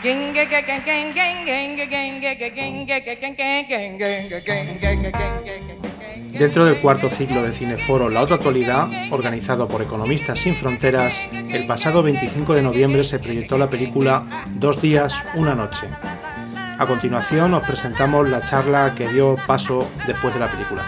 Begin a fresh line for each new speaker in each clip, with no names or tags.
Dentro del cuarto ciclo de Cineforo La Otra Actualidad, organizado por Economistas Sin Fronteras, el pasado 25 de noviembre se proyectó la película 2 días, una noche. A continuación os presentamos la charla que dio paso después de la película.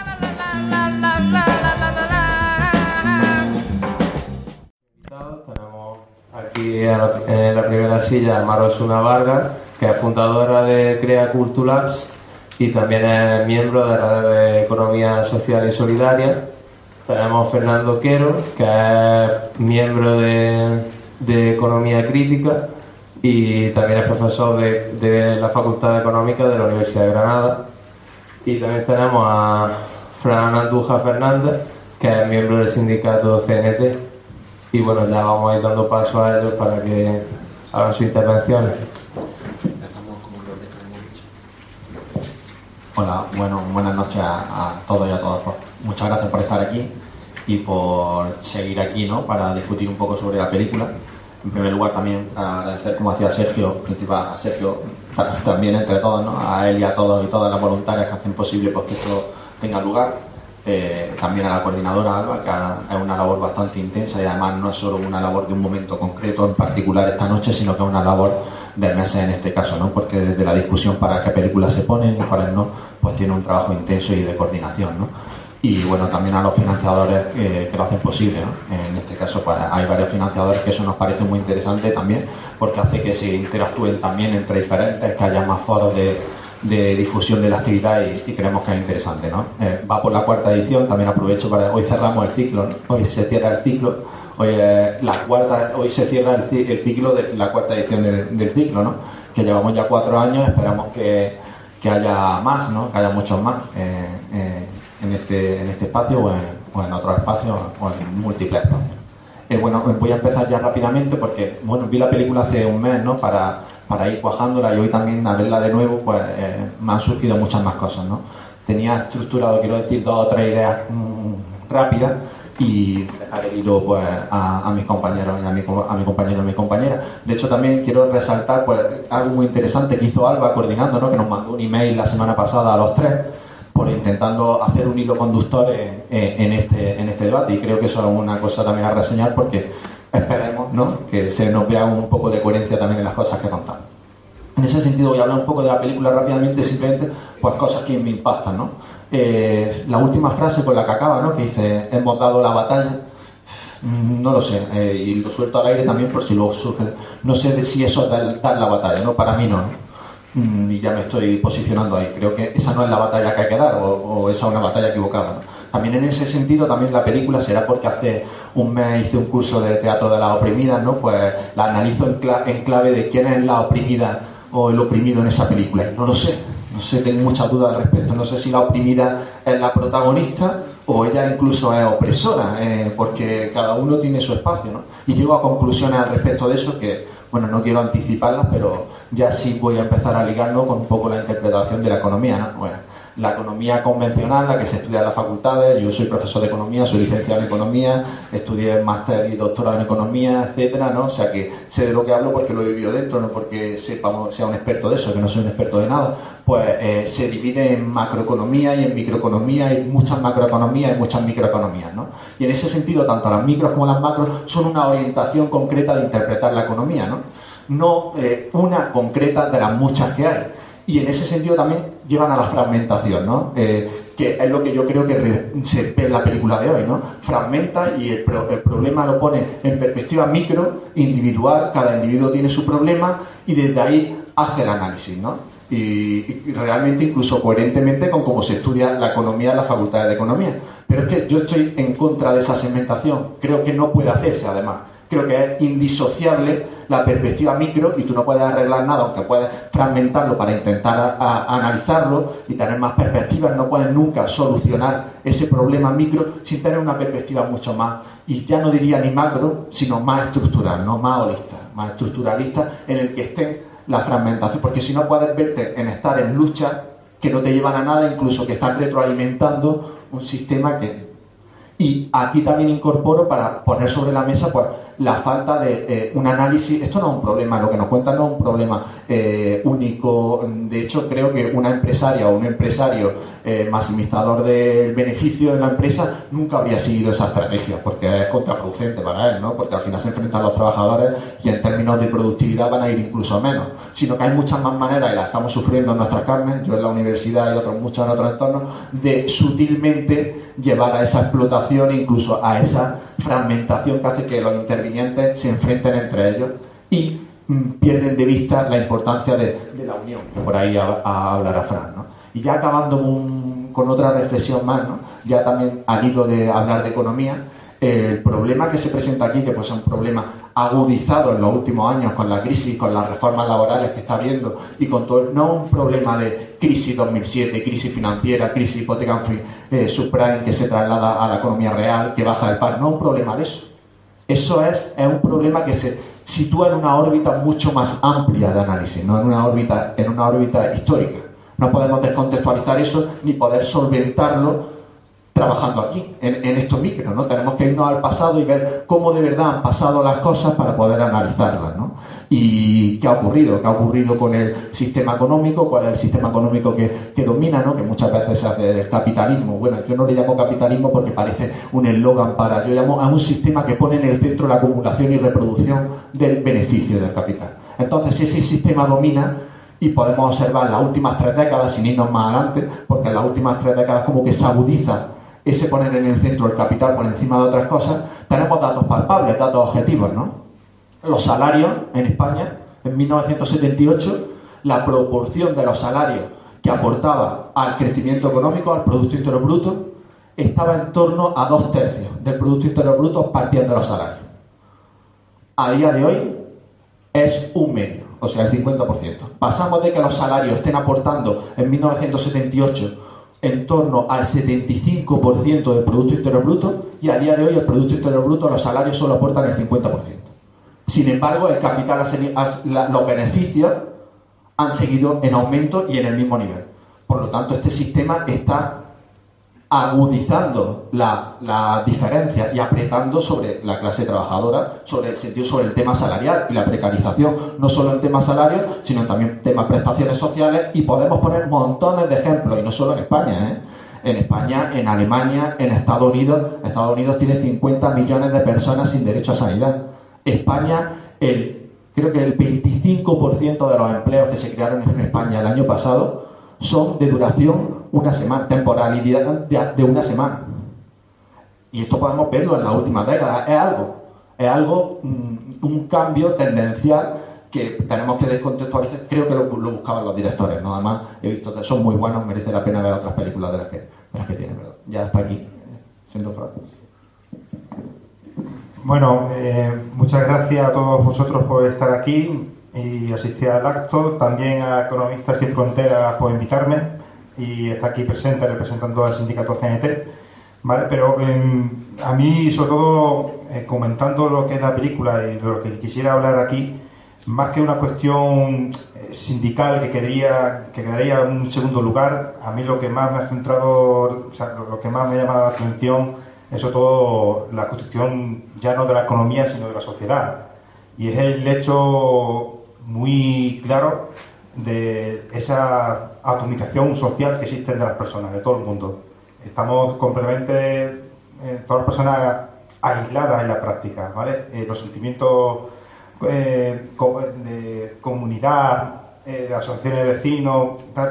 Tenemos aquí en la primera silla a Maro Osuna Vargas, que es fundadora de Crea Culturals y también es miembro de la Red de Economía Social y Solidaria. Tenemos a Fernando Quero, que es miembro de Economía Crítica y también es profesor de la Facultad de Económica de la Universidad de Granada. Y también tenemos a Fran Andújar Fernández, que es miembro del sindicato CNT. Y bueno, ya vamos a ir dando paso a ellos para que hagan sus intervenciones.
Hola, buenas noches a todos y a todas. Muchas gracias por estar aquí y por seguir aquí, ¿no?, para discutir un poco sobre la película. En primer lugar, también agradecer, como hacía Sergio, a Sergio también entre todos, ¿no?, a él y a todos y todas las voluntarias que hacen posible pues, que esto tenga lugar. También a la coordinadora Alba, que es una labor bastante intensa y además no es solo una labor de un momento concreto en particular esta noche, sino que es una labor de meses en este caso, ¿no?, porque desde la discusión para qué películas se ponen y cuáles no, pues tiene un trabajo intenso y de coordinación, ¿no? Y bueno, también a los financiadores que lo hacen posible, ¿no? En este caso pues hay varios financiadores que eso nos parece muy interesante también, porque hace que se interactúen también entre diferentes, que haya más foros de difusión de la actividad y creemos que es interesante, ¿no? Va por la 4ª edición, también aprovecho para... Hoy cerramos el ciclo, ¿no? Hoy se cierra el ciclo, hoy se cierra el ciclo de la 4ª edición del ciclo, ¿no? Que llevamos ya 4 años, esperamos que haya más, ¿no?, que haya muchos más en este espacio o en otros espacios o en múltiples espacios. Bueno, voy a empezar ya rápidamente porque, bueno, vi la película hace un mes, ¿no?, para ir cuajándola, y hoy también al verla de nuevo pues me han surgido muchas más cosas, ¿no? Tenía estructurado, quiero decir, 2 o 3 ideas rápidas y dejar el hilo pues a mis compañeros y a mi compañero y a mi compañera. De hecho, también quiero resaltar pues algo muy interesante que hizo Alba coordinando, ¿no?, que nos mandó un email la semana pasada a los 3 por intentando hacer un hilo conductor en este debate, y creo que eso es una cosa también a reseñar porque esperemos, ¿no?, que se nos vea un poco de coherencia también en las cosas que contamos. En ese sentido voy a hablar un poco de la película rápidamente, simplemente pues cosas que me impactan, ¿no? La última frase con la que acaba, ¿no?, que dice hemos dado la batalla, no lo sé, y lo suelto al aire también por si luego surge, no sé si eso es dar la batalla, ¿no? Para mí no, ¿no? Y ya me estoy posicionando ahí, creo que esa no es la batalla que hay que dar, o esa es una batalla equivocada, ¿no? También en ese sentido, también la película, será porque hace un mes hice un curso de teatro de las oprimidas, ¿no?, pues la analizo en clave de quién es la oprimida o el oprimido en esa película. No lo sé, tengo muchas dudas al respecto. No sé si la oprimida es la protagonista o ella incluso es opresora, porque cada uno tiene su espacio, ¿no? Y llego a conclusiones al respecto de eso que, bueno, no quiero anticiparlas, pero ya sí voy a empezar a ligarlo con un poco la interpretación de la economía, ¿no? Bueno, la economía convencional, la que se estudia en las facultades. Yo soy profesor de economía, soy licenciado en economía, estudié máster y doctorado en economía, etcétera, ¿no? O sea que sé de lo que hablo porque lo he vivido dentro, no porque sea un experto de eso, que no soy un experto de nada. Pues se divide en macroeconomía y en microeconomía, hay muchas macroeconomías y muchas microeconomías, ¿no? Y en ese sentido, tanto las micros como las macros son una orientación concreta de interpretar la economía, ¿no? No una concreta de las muchas que hay. Y en ese sentido también llevan a la fragmentación, ¿no? Que es lo que yo creo que se ve en la película de hoy, ¿no? Fragmenta y el problema lo pone en perspectiva micro, individual, cada individuo tiene su problema y desde ahí hace el análisis, ¿no? Y realmente incluso coherentemente con cómo se estudia la economía en las facultades de economía. Pero es que yo estoy en contra de esa segmentación, creo que no puede hacerse además. Creo que es indisociable la perspectiva micro y tú no puedes arreglar nada, aunque puedes fragmentarlo para intentar analizarlo y tener más perspectivas. No puedes nunca solucionar ese problema micro sin tener una perspectiva mucho más, y ya no diría ni macro, sino más estructural, ¿no? Más holista, más estructuralista, en el que esté la fragmentación, porque si no puedes verte en estar en lucha que no te llevan a nada, incluso que están retroalimentando un sistema que... Y aquí también incorporo, para poner sobre la mesa, pues la falta de un análisis. Esto no es un problema, lo que nos cuentan no es un problema único. De hecho, creo que una empresaria o un empresario maximizador del beneficio de la empresa nunca habría seguido esa estrategia, porque es contraproducente para él, ¿no? Porque al final se enfrentan los trabajadores y en términos de productividad van a ir incluso menos, sino que hay muchas más maneras, y las estamos sufriendo en nuestras carnes, yo en la universidad y muchos en otros entornos, de sutilmente llevar a esa explotación e incluso a esa fragmentación que hace que los intervinientes se enfrenten entre ellos y pierden de vista la importancia de la unión. Por ahí hablará Fran, ¿no? Y ya acabando con otra reflexión más, ¿no? Ya también al hilo de hablar de economía, el problema que se presenta aquí, que pues es un problema agudizado en los últimos años con la crisis, con las reformas laborales que está habiendo y con todo, no un problema de crisis 2007, crisis financiera, crisis hipoteca subprime que se traslada a la economía real, que baja el paro, no un problema de eso. Eso es un problema que se sitúa en una órbita mucho más amplia de análisis, no en una órbita histórica. No podemos descontextualizar eso ni poder solventarlo trabajando aquí, en estos micros, ¿no? Tenemos que irnos al pasado y ver cómo de verdad han pasado las cosas para poder analizarlas, ¿no? Y qué ha ocurrido con el sistema económico, cuál es el sistema económico que domina, ¿no? Que muchas veces se hace el capitalismo. Bueno, yo no le llamo capitalismo porque parece un eslogan yo llamo a un sistema que pone en el centro la acumulación y reproducción del beneficio del capital. Entonces, si ese sistema domina, y podemos observar en las últimas 3 décadas, sin irnos más adelante, porque en las últimas 3 décadas como que se agudiza ese poner en el centro el capital por encima de otras cosas, tenemos datos palpables, datos objetivos, ¿no? Los salarios en España, en 1978, la proporción de los salarios que aportaba al crecimiento económico, al Producto Interior Bruto, estaba en torno a 2/3 del Producto Interior Bruto partían de los salarios. A día de hoy es un medio, o sea, el 50%. Pasamos de que los salarios estén aportando en 1978 en torno al 75% del Producto Interior Bruto, y a día de hoy el Producto Interior Bruto, los salarios solo aportan el 50%. Sin embargo, el capital los beneficios han seguido en aumento y en el mismo nivel. Por lo tanto, este sistema está agudizando la diferencia y apretando sobre la clase trabajadora, sobre el tema salarial y la precarización, no solo en temas salarios, sino también en temas prestaciones sociales, y podemos poner montones de ejemplos, y no solo en España, ¿eh? En España, en Alemania, en Estados Unidos tiene 50 millones de personas sin derecho a sanidad. España, creo que el 25% de los empleos que se crearon en España el año pasado son de duración una semana, temporalidad de una semana. Y esto podemos verlo en las últimas décadas. Es algo, un cambio tendencial que tenemos que descontextualizar. Creo que lo buscaban los directores, ¿no? Además, he visto que son muy buenos, merece la pena ver otras películas de las que tienen, ¿verdad? Ya está aquí, siendo Francis.
Bueno, muchas gracias a todos vosotros por estar aquí y asistir al acto. También a Economistas Sin Fronteras por invitarme y está aquí presente representando al sindicato CNT, ¿vale? Pero a mí, sobre todo, comentando lo que es la película y de lo que quisiera hablar aquí, más que una cuestión sindical que quedaría en un segundo lugar, a mí lo que más me ha centrado, o sea, lo que más me ha llamado la atención es sobre todo la constitución ya no de la economía sino de la sociedad, y es el hecho muy claro de esa atomización social que existe entre las personas, de todo el mundo. Estamos completamente, todas las personas aisladas en la práctica, ¿vale? Los sentimientos de comunidad, de asociaciones de vecinos,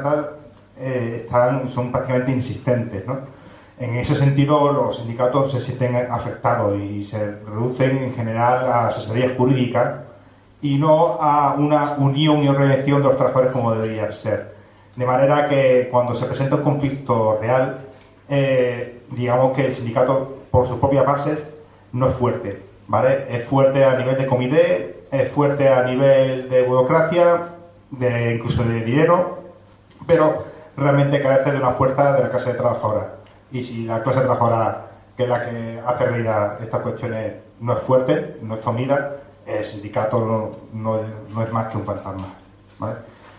son prácticamente inexistentes, ¿no? En ese sentido, los sindicatos se sienten afectados y se reducen en general a asesoría jurídica y no a una unión y organización de los trabajadores como debería ser. De manera que cuando se presenta un conflicto real, digamos que el sindicato, por sus propias bases, no es fuerte, ¿vale? Es fuerte a nivel de comité, es fuerte a nivel de burocracia, incluso de dinero, pero realmente carece de una fuerza de la clase trabajadora. Y si la clase trabajadora, que es la que hace realidad estas cuestiones, no es fuerte, no está unida, el sindicato no es más que un fantasma, ¿vale?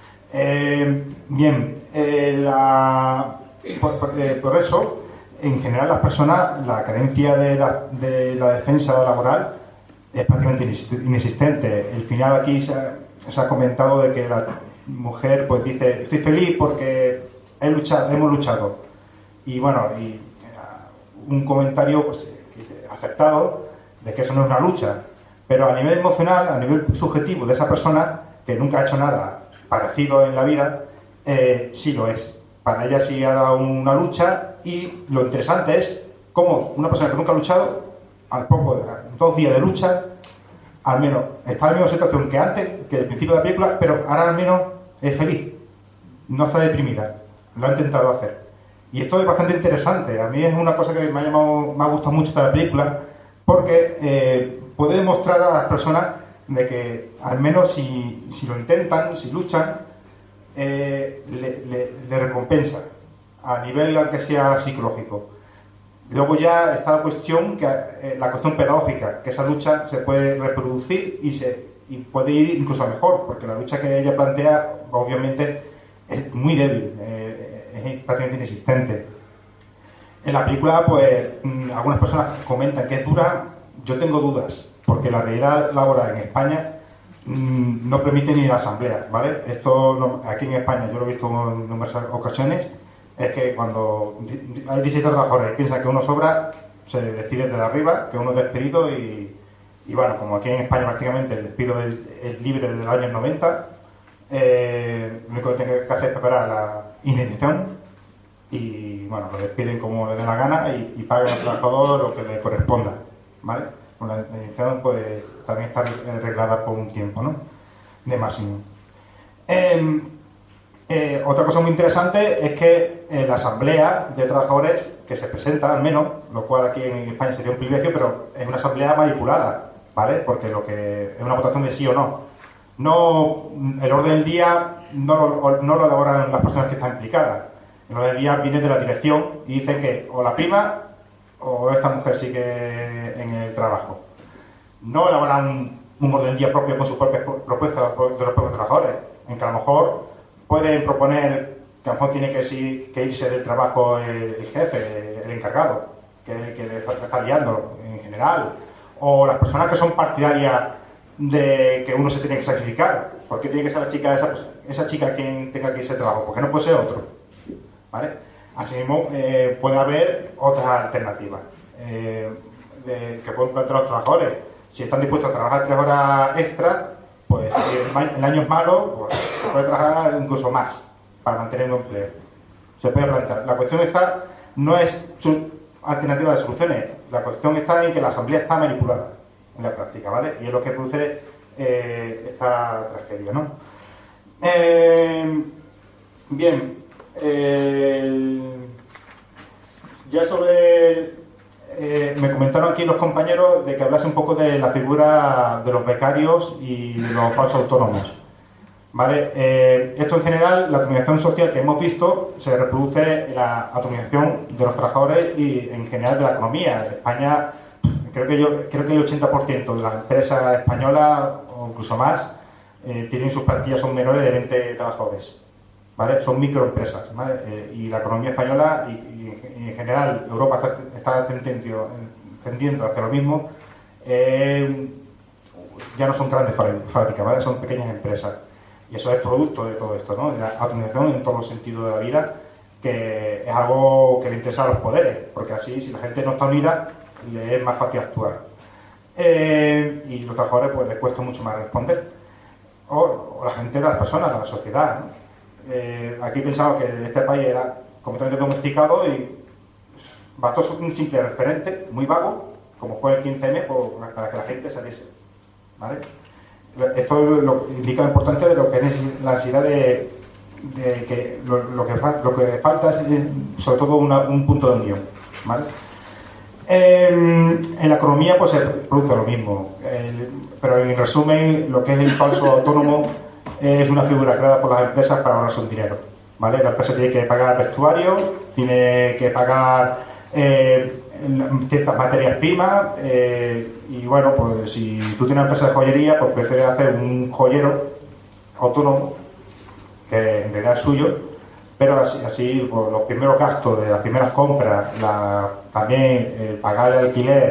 Por eso, en general, las personas, la carencia de la defensa laboral es prácticamente inexistente. El final aquí se ha comentado de que la mujer pues dice, estoy feliz porque hemos luchado. Y bueno, un comentario pues, acertado de que eso no es una lucha. Pero a nivel emocional, a nivel subjetivo de esa persona que nunca ha hecho nada parecido en la vida, sí lo es. Para ella sí ha dado una lucha, y lo interesante es cómo una persona que nunca ha luchado, al poco de 2 días de lucha, al menos está en la misma situación que antes, que al principio de la película, pero ahora al menos es feliz, no está deprimida, lo ha intentado hacer. Y esto es bastante interesante. A mí es una cosa que me ha gustado mucho de la película, porque puede demostrar a las personas de que al menos si lo intentan, si luchan, le recompensa a nivel aunque sea psicológico. Luego ya está la cuestión pedagógica, que esa lucha se puede reproducir y puede ir incluso a mejor, porque la lucha que ella plantea obviamente es muy débil, es prácticamente inexistente. En la película pues algunas personas comentan que es dura. Yo tengo dudas, porque la realidad laboral en España no permite ni la asamblea, ¿vale? Esto aquí en España, yo lo he visto en numerosas ocasiones, es que cuando hay 17 trabajadores y piensan que uno sobra, se decide desde arriba que uno es despedido y bueno, como aquí en España prácticamente el despido es libre desde el año 90, lo único que tiene que hacer es preparar la indemnización y bueno, lo despiden como le dé la gana y pagan al trabajador lo que le corresponda, ¿vale? Con la indemnización pues también está reglada por un tiempo, ¿no? De máximo. Otra cosa muy interesante es que la asamblea de trabajadores que se presenta, al menos, lo cual aquí en España sería un privilegio, pero es una asamblea manipulada, ¿vale? Porque lo que es una votación de sí o no. No, el orden del día no lo elaboran las personas que están implicadas. El orden del día viene de la dirección y dicen que o la prima o esta mujer sigue en el trabajo. No elaboran un orden del día propio con sus propias propuestas de los propios trabajadores, en que a lo mejor pueden proponer que a lo mejor tiene que irse del trabajo el jefe, el encargado, que le está liando en general, o las personas que son partidarias de que uno se tiene que sacrificar. ¿Por qué tiene que ser la chica esa chica quien tenga que irse al trabajo? ¿Por qué no puede ser otro? ¿Vale? Asimismo, puede haber otras alternativas que pueden plantear los trabajadores. Si están dispuestos a trabajar 3 horas extra, pues si el año es malo, pues se puede trabajar incluso más para mantener un empleo. Se puede plantear. La cuestión no es su alternativa de soluciones. La cuestión está en que la asamblea está manipulada en la práctica, ¿vale? Y es lo que produce esta tragedia, ¿no? Bien. Ya sobre... me comentaron aquí los compañeros de que hablase un poco de la figura de los becarios y de los falsos autónomos, ¿vale? Esto en general, la atomización social que hemos visto se reproduce en la atomización de los trabajadores y en general de la economía. En España, creo que el 80% de las empresas españolas, o incluso más, tienen sus plantillas, son menores de 20 trabajadores, ¿vale? Son microempresas, ¿vale? Y la economía española y en general Europa está tendiendo hacia lo mismo. Ya no son grandes fábricas, ¿vale? Son pequeñas empresas. Y eso es producto de todo esto, ¿no? De la atomización en todos los sentidos de la vida, que es algo que le interesa a los poderes, porque así, si la gente no está unida, le es más fácil actuar. Y los trabajadores pues les cuesta mucho más responder. O la gente de las personas, de la sociedad, ¿no? Aquí pensaba que este país era completamente domesticado y bastó un simple referente muy vago, como fue el 15M, pues, para que la gente saliese, ¿vale? Esto indica la importancia de lo que es la necesidad de que lo que falta es sobre todo un punto de unión, ¿vale? En la economía pues se produce lo mismo, pero en resumen lo que es el falso autónomo es una figura creada por las empresas para ahorrarse un dinero, ¿vale? La empresa tiene que pagar vestuario, tiene que pagar ciertas materias primas y bueno, pues si tú tienes una empresa de joyería, pues prefieres hacer un joyero autónomo que en realidad es suyo, pero así pues, los primeros gastos de las primeras compras, también pagar el alquiler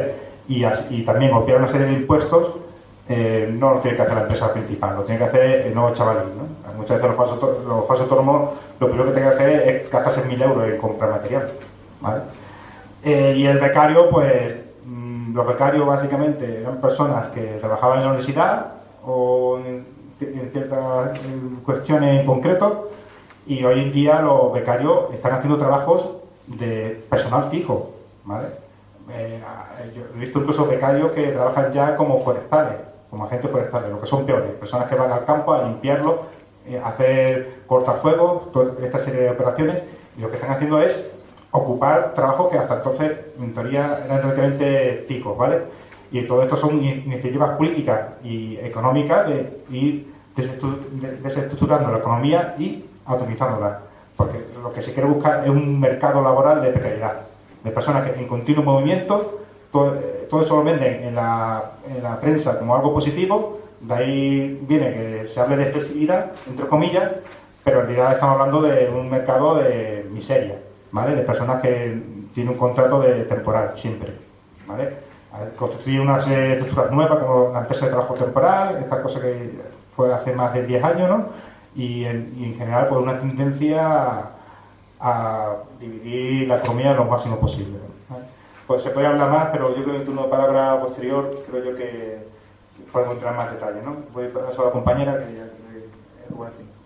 y también obviar una serie de impuestos, no lo tiene que hacer la empresa principal, lo tiene que hacer el nuevo chavalín, ¿no? Muchas veces los falsos autónomos lo primero que tienen que hacer es gastarse 1.000 euros en comprar material, ¿vale? Y el becario, pues los becarios básicamente eran personas que trabajaban en la universidad o en ciertas cuestiones en concreto, y hoy en día los becarios están haciendo trabajos de personal fijo, ¿vale? Yo he visto incluso becarios que trabajan ya como forestales, como agentes forestales, lo que son peores, personas que van al campo a limpiarlo, hacer cortafuegos, toda esta serie de operaciones, y lo que están haciendo es ocupar trabajos que hasta entonces en teoría eran relativamente fijos, ¿vale? Y todo esto son iniciativas políticas y económicas de ir desestructurando la economía y atomizándola, porque lo que se quiere buscar es un mercado laboral de precariedad, de personas que en continuo movimiento. Todo eso lo venden en la prensa como algo positivo, de ahí viene que se hable de flexibilidad, entre comillas, pero en realidad estamos hablando de un mercado de miseria, ¿vale? De personas que tienen un contrato de temporal, siempre, ¿vale? Constituir una serie de estructuras nuevas como la empresa de trabajo temporal, esta cosa que fue hace más de 10 años, ¿no? Y en general, pues una tendencia a dividir la economía lo máximo posible, ¿vale? Pues se puede hablar más, pero yo creo que en turno de palabra posterior creo yo que podemos entrar en más detalles, ¿no? Voy a pasar a la compañera que ya voy a decir.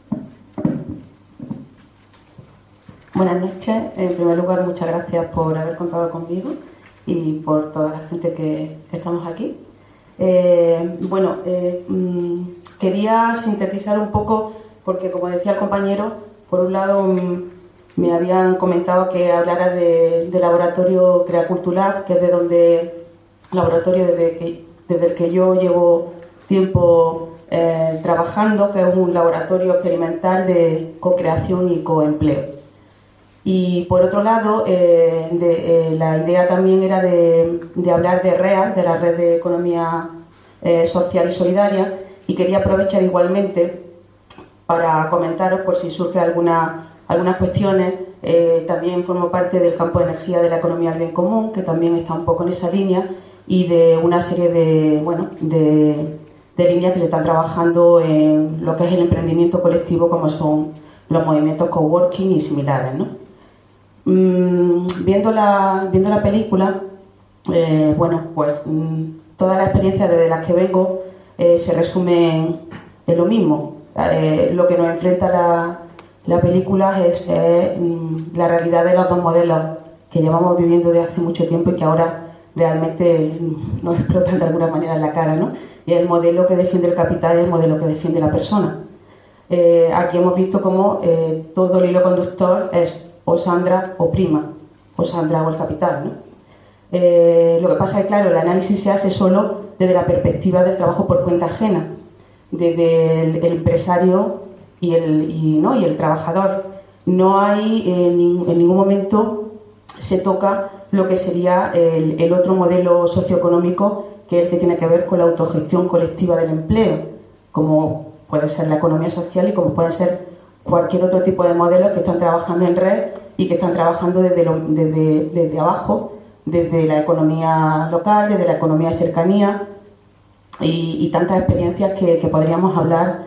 Buenas noches. En primer lugar, muchas gracias por haber contado conmigo y por toda la gente que estamos aquí. Quería sintetizar un poco, porque como decía el compañero, por un lado me habían comentado que hablara de laboratorio Creaculture Lab, que es de donde laboratorio desde el que yo llevo tiempo trabajando, que es un laboratorio experimental de co-creación y coempleo. Y por otro lado, la idea también era de hablar de REA, de la Red de Economía Social y Solidaria, y quería aprovechar igualmente para comentaros, por si surge algunas cuestiones. También formo parte del campo de energía de la economía del bien común, que también está un poco en esa línea, y de una serie de líneas que se están trabajando en lo que es el emprendimiento colectivo, como son los movimientos coworking y similares, ¿no? Viendo la película, toda la experiencia desde las que vengo se resume en lo mismo. Lo que nos enfrenta la película es la realidad de los dos modelos que llevamos viviendo desde hace mucho tiempo y que ahora realmente nos explotan de alguna manera en la cara, ¿no? Y el modelo que defiende el capital y el modelo que defiende la persona. Aquí hemos visto cómo todo el hilo conductor es o Sandra o Prima, o Sandra o el capital, ¿no? Lo que pasa es que, claro, el análisis se hace solo desde la perspectiva del trabajo por cuenta ajena, desde el empresario y el trabajador. No hay en ningún momento se toca lo que sería el otro modelo socioeconómico, que es el que tiene que ver con la autogestión colectiva del empleo, como puede ser la economía social y como puede ser cualquier otro tipo de modelos que están trabajando en red y que están trabajando desde abajo, desde la economía local, desde la economía de cercanía y tantas experiencias que podríamos hablar,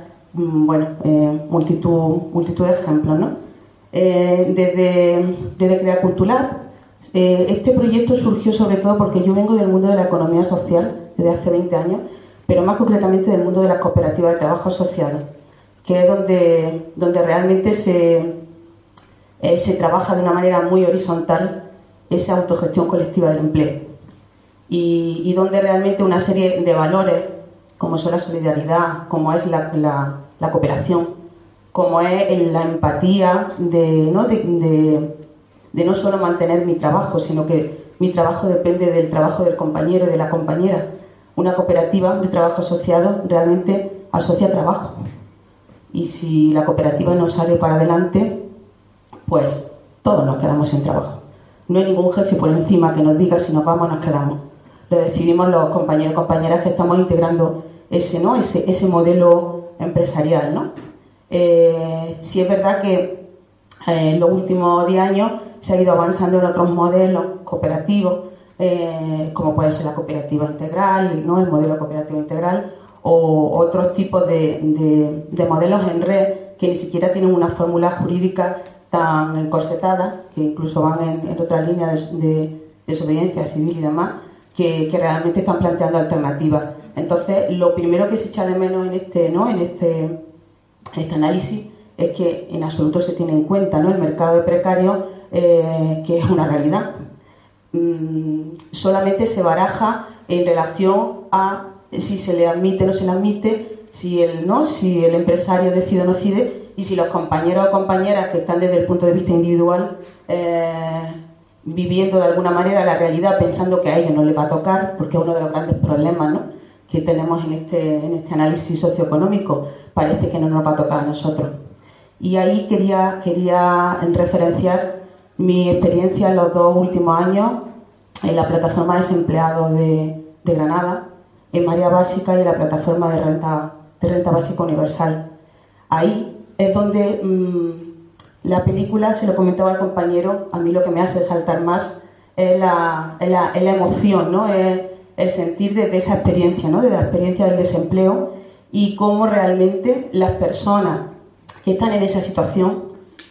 multitud de ejemplos, ¿no? Desde Creaculture Lab, este proyecto surgió sobre todo porque yo vengo del mundo de la economía social desde hace 20 años, pero más concretamente del mundo de las cooperativas de trabajo asociado, que es donde realmente se trabaja de una manera muy horizontal esa autogestión colectiva del empleo y donde realmente una serie de valores como son la solidaridad, como es la cooperación, como es la empatía de no solo mantener mi trabajo, sino que mi trabajo depende del trabajo del compañero y de la compañera. Una cooperativa de trabajo asociado realmente asocia trabajo. Y si la cooperativa no sale para adelante, pues todos nos quedamos sin trabajo. No hay ningún jefe por encima que nos diga si nos vamos o nos quedamos. Lo decidimos los compañeros y compañeras que estamos integrando ese modelo empresarial, ¿no? Sí es verdad que en los últimos 10 años se ha ido avanzando en otros modelos cooperativos, como puede ser la cooperativa integral, ¿no? El modelo cooperativo integral, o otros tipos de modelos en red que ni siquiera tienen una fórmula jurídica tan encorsetada, que incluso van en otra línea de desobediencia civil y demás, que realmente están planteando alternativas. Entonces, lo primero que se echa de menos en este análisis es que en absoluto se tiene en cuenta, ¿no?, el mercado de precarios, que es una realidad. Solamente se baraja en relación a si se le admite o no se le admite, si el empresario decide o no decide, y si los compañeros o compañeras que están desde el punto de vista individual viviendo de alguna manera la realidad pensando que a ellos no les va a tocar, porque es uno de los grandes problemas, ¿no?, que tenemos en este análisis socioeconómico. Parece que no nos va a tocar a nosotros. Y ahí quería referenciar mi experiencia en los 2 últimos años en la plataforma de desempleados de Granada, en Marea Básica y en la plataforma de renta básica universal. Ahí es donde la película, se lo comentaba al compañero, a mí lo que me hace saltar más es la emoción, ¿no?, es el sentir de esa experiencia, ¿no?, de la experiencia del desempleo, y cómo realmente las personas que están en esa situación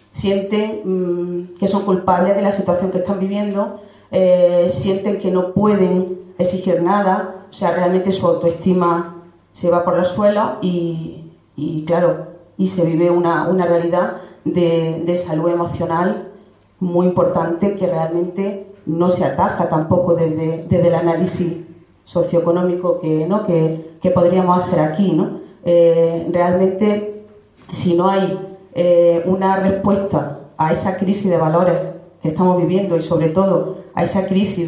sienten que son culpables de la situación que están viviendo, sienten que no pueden exigir nada, o sea, realmente su autoestima se va por los suelos y claro, y se vive una realidad de salud emocional muy importante, que realmente no se ataja tampoco desde el análisis socioeconómico que podríamos hacer aquí, ¿no? Realmente, si no hay una respuesta a esa crisis de valores que estamos viviendo, y sobre todo a esa crisis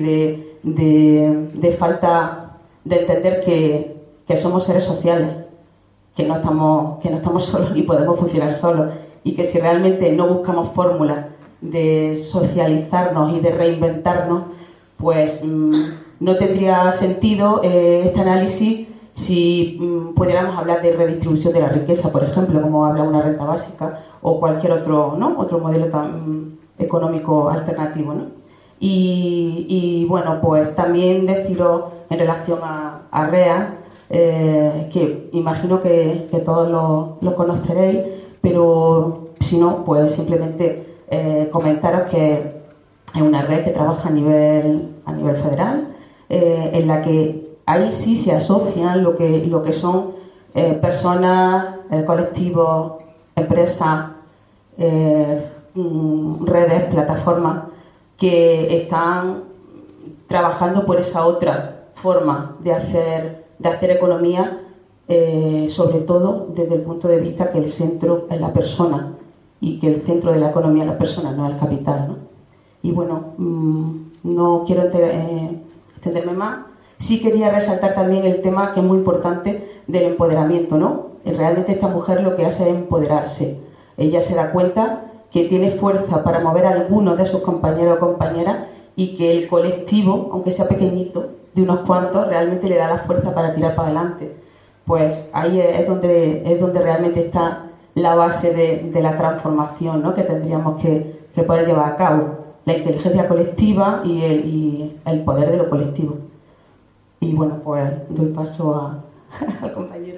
de falta de entender que somos seres sociales, que no estamos solos ni podemos funcionar solos, y que si realmente no buscamos fórmulas de socializarnos y de reinventarnos, pues no tendría sentido este análisis si pudiéramos hablar de redistribución de la riqueza, por ejemplo, como habla una renta básica o cualquier otro modelo tan económico alternativo, ¿no? Y bueno, pues también deciros en relación a REA, que imagino que todos lo conoceréis, pero si no, pues simplemente comentaros que es una red que trabaja a nivel federal, en la que ahí sí se asocian lo que son personas, colectivos, empresas, redes, plataformas que están trabajando por esa otra forma de hacer economía, sobre todo desde el punto de vista que el centro es la persona y que el centro de la economía es la persona, no el capital, ¿no? Y bueno, no quiero extenderme más. Sí quería resaltar también el tema, que es muy importante, del empoderamiento, ¿no? Realmente esta mujer lo que hace es empoderarse. Ella se da cuenta que tiene fuerza para mover a algunos de sus compañeros o compañeras, y que el colectivo, aunque sea pequeñito, de unos cuantos, realmente le da la fuerza para tirar para adelante. Pues ahí es donde realmente está la base de la transformación, ¿no?, que tendríamos que poder llevar a cabo. La inteligencia colectiva y el poder de lo colectivo. Y bueno, pues doy paso al compañero.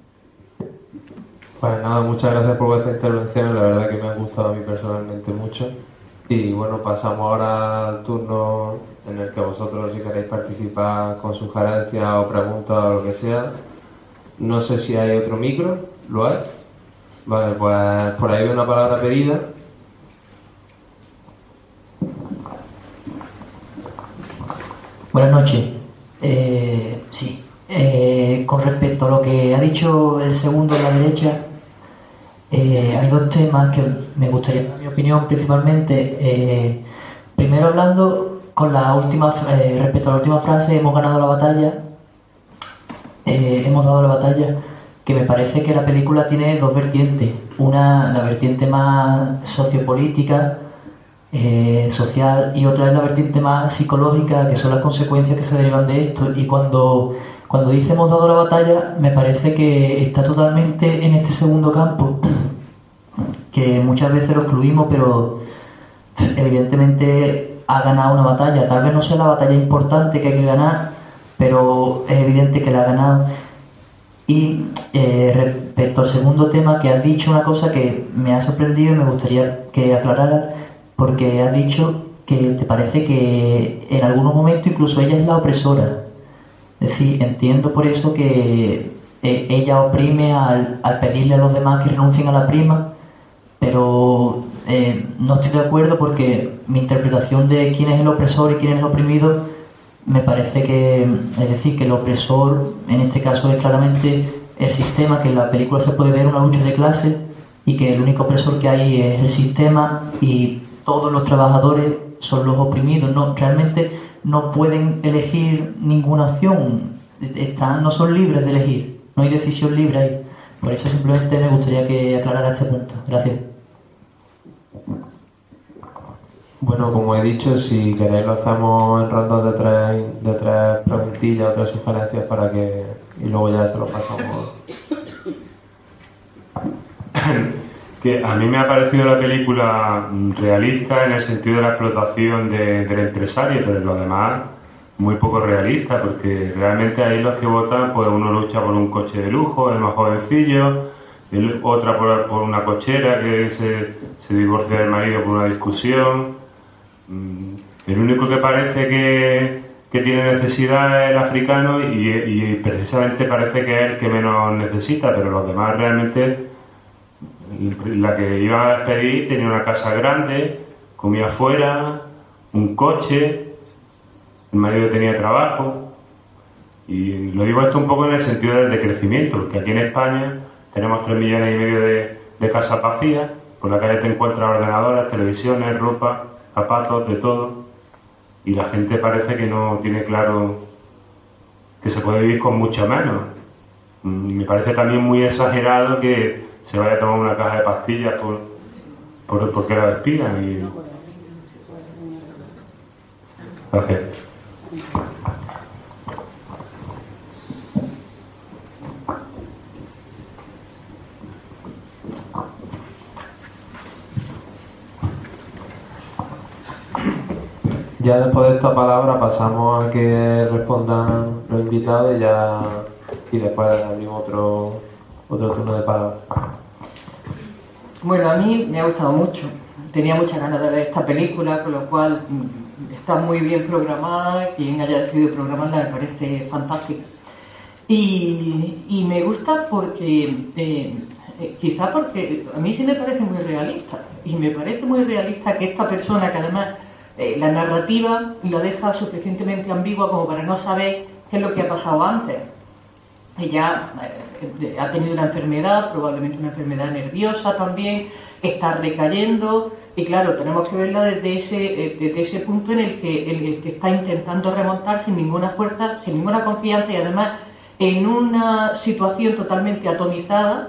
Pues nada, muchas gracias por vuestra intervención, la verdad que me ha gustado a mí personalmente mucho. Y bueno, pasamos ahora al turno en el que vosotros, si queréis participar con sugerencias o preguntas o lo que sea. No sé si hay otro micro, ¿lo hay? Vale, pues por ahí hay una palabra pedida.
Buenas noches. Con respecto a lo que ha dicho el segundo de la derecha, hay 2 temas que me gustaría dar mi opinión principalmente. Primero, hablando con respecto a la última frase, hemos ganado la batalla, hemos dado la batalla, que me parece que la película tiene 2 vertientes. Una, la vertiente más sociopolítica, social, y otra es la vertiente más psicológica, que son las consecuencias que se derivan de esto. Y cuando dice hemos dado la batalla, me parece que está totalmente en este segundo campo, que muchas veces lo excluimos, pero evidentemente ha ganado una batalla. Tal vez no sea la batalla importante que hay que ganar, pero es evidente que la ha ganado. Y respecto al segundo tema, que has dicho una cosa que me ha sorprendido y me gustaría que aclararas, porque has dicho que te parece que en algunos momentos incluso ella es la opresora. Es decir, entiendo por eso que ella oprime al pedirle a los demás que renuncien a la prima, pero no estoy de acuerdo, porque mi interpretación de quién es el opresor y quién es el oprimido me parece que, es decir, que el opresor en este caso es claramente el sistema, que en la película se puede ver una lucha de clases y que el único opresor que hay es el sistema y todos los trabajadores son los oprimidos. No, realmente no pueden elegir ninguna opción, no son libres de elegir, no hay decisión libre ahí. Por eso simplemente me gustaría que aclarara este punto. Gracias.
Bueno, como he dicho, si queréis lo hacemos en rondas de tres preguntillas o tres sugerencias y luego ya se lo pasamos.
Que a mí me ha parecido la película realista en el sentido de la explotación del empresario, pero en lo demás muy poco realista, porque realmente ahí los que votan, pues uno lucha por un coche de lujo, el más jovencillo, otra por una cochera que se divorcia del marido por una discusión. El único que parece que tiene necesidad es el africano y precisamente parece que es el que menos necesita, pero los demás realmente, la que iba a despedir tenía una casa grande, comía afuera, un coche, el marido tenía trabajo. Y lo digo esto un poco en el sentido del decrecimiento, porque aquí en España tenemos 3,5 millones de casas vacías, por la calle te encuentras ordenadores, televisiones, ropa, zapatos, de todo, y la gente parece que no tiene claro que se puede vivir con mucho menos. Me parece también muy exagerado que se vaya a tomar una caja de pastillas porque la despidan. Gracias.
Ya después de esta palabra pasamos a que respondan los invitados y después abrimos otro turno de palabras.
Bueno, a mí me ha gustado mucho. Tenía muchas ganas de ver esta película, con lo cual está muy bien programada. Quien haya decidido programarla me parece fantástica. Y me gusta porque, quizá porque a mí sí me parece muy realista. Y me parece muy realista que esta persona, que además la narrativa lo deja suficientemente ambigua como para no saber qué es lo que ha pasado antes. Ella ha tenido una enfermedad, probablemente una enfermedad nerviosa también, está recayendo, y claro, tenemos que verla desde ese punto en el que está intentando remontar sin ninguna fuerza, sin ninguna confianza, y además en una situación totalmente atomizada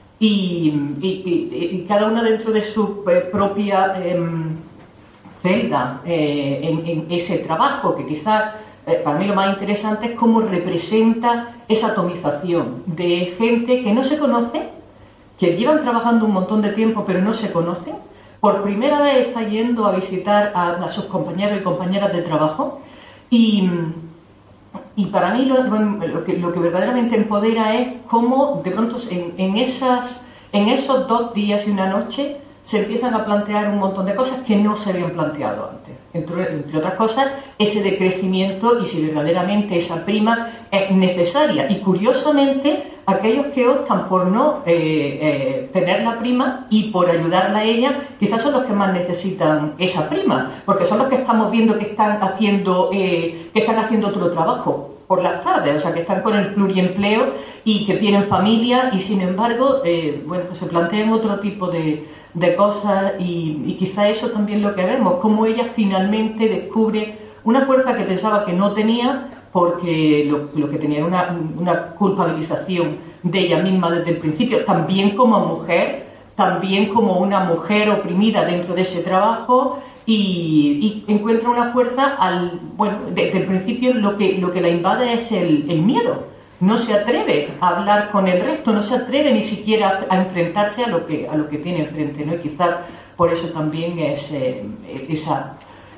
y cada una dentro de su propia celda en ese trabajo, que quizás para mí lo más interesante es cómo representa esa atomización de gente que no se conoce, que llevan trabajando un montón de tiempo pero no se conocen. Por primera vez está yendo a visitar a sus compañeros y compañeras de trabajo, y para mí lo que verdaderamente empodera es cómo de pronto en esos 2 días y una noche se empiezan a plantear un montón de cosas que no se habían planteado antes. Entre otras cosas, ese decrecimiento y si verdaderamente esa prima es necesaria. Y curiosamente, aquellos que optan por no tener la prima y por ayudarla a ella, quizás son los que más necesitan esa prima, porque son los que estamos viendo que están haciendo otro trabajo por las tardes, o sea, que están con el pluriempleo y que tienen familia, y sin embargo, pues se plantean otro tipo de cosas, y quizá eso también lo que vemos, cómo ella finalmente descubre una fuerza que pensaba que no tenía, porque lo que tenía era una culpabilización de ella misma desde el principio, también como mujer, también como una mujer oprimida dentro de ese trabajo, y encuentra una fuerza desde el principio lo que la invade es el miedo. No se atreve a hablar con el resto, no se atreve ni siquiera a enfrentarse a lo que tiene enfrente, ¿no? Y quizás por eso también es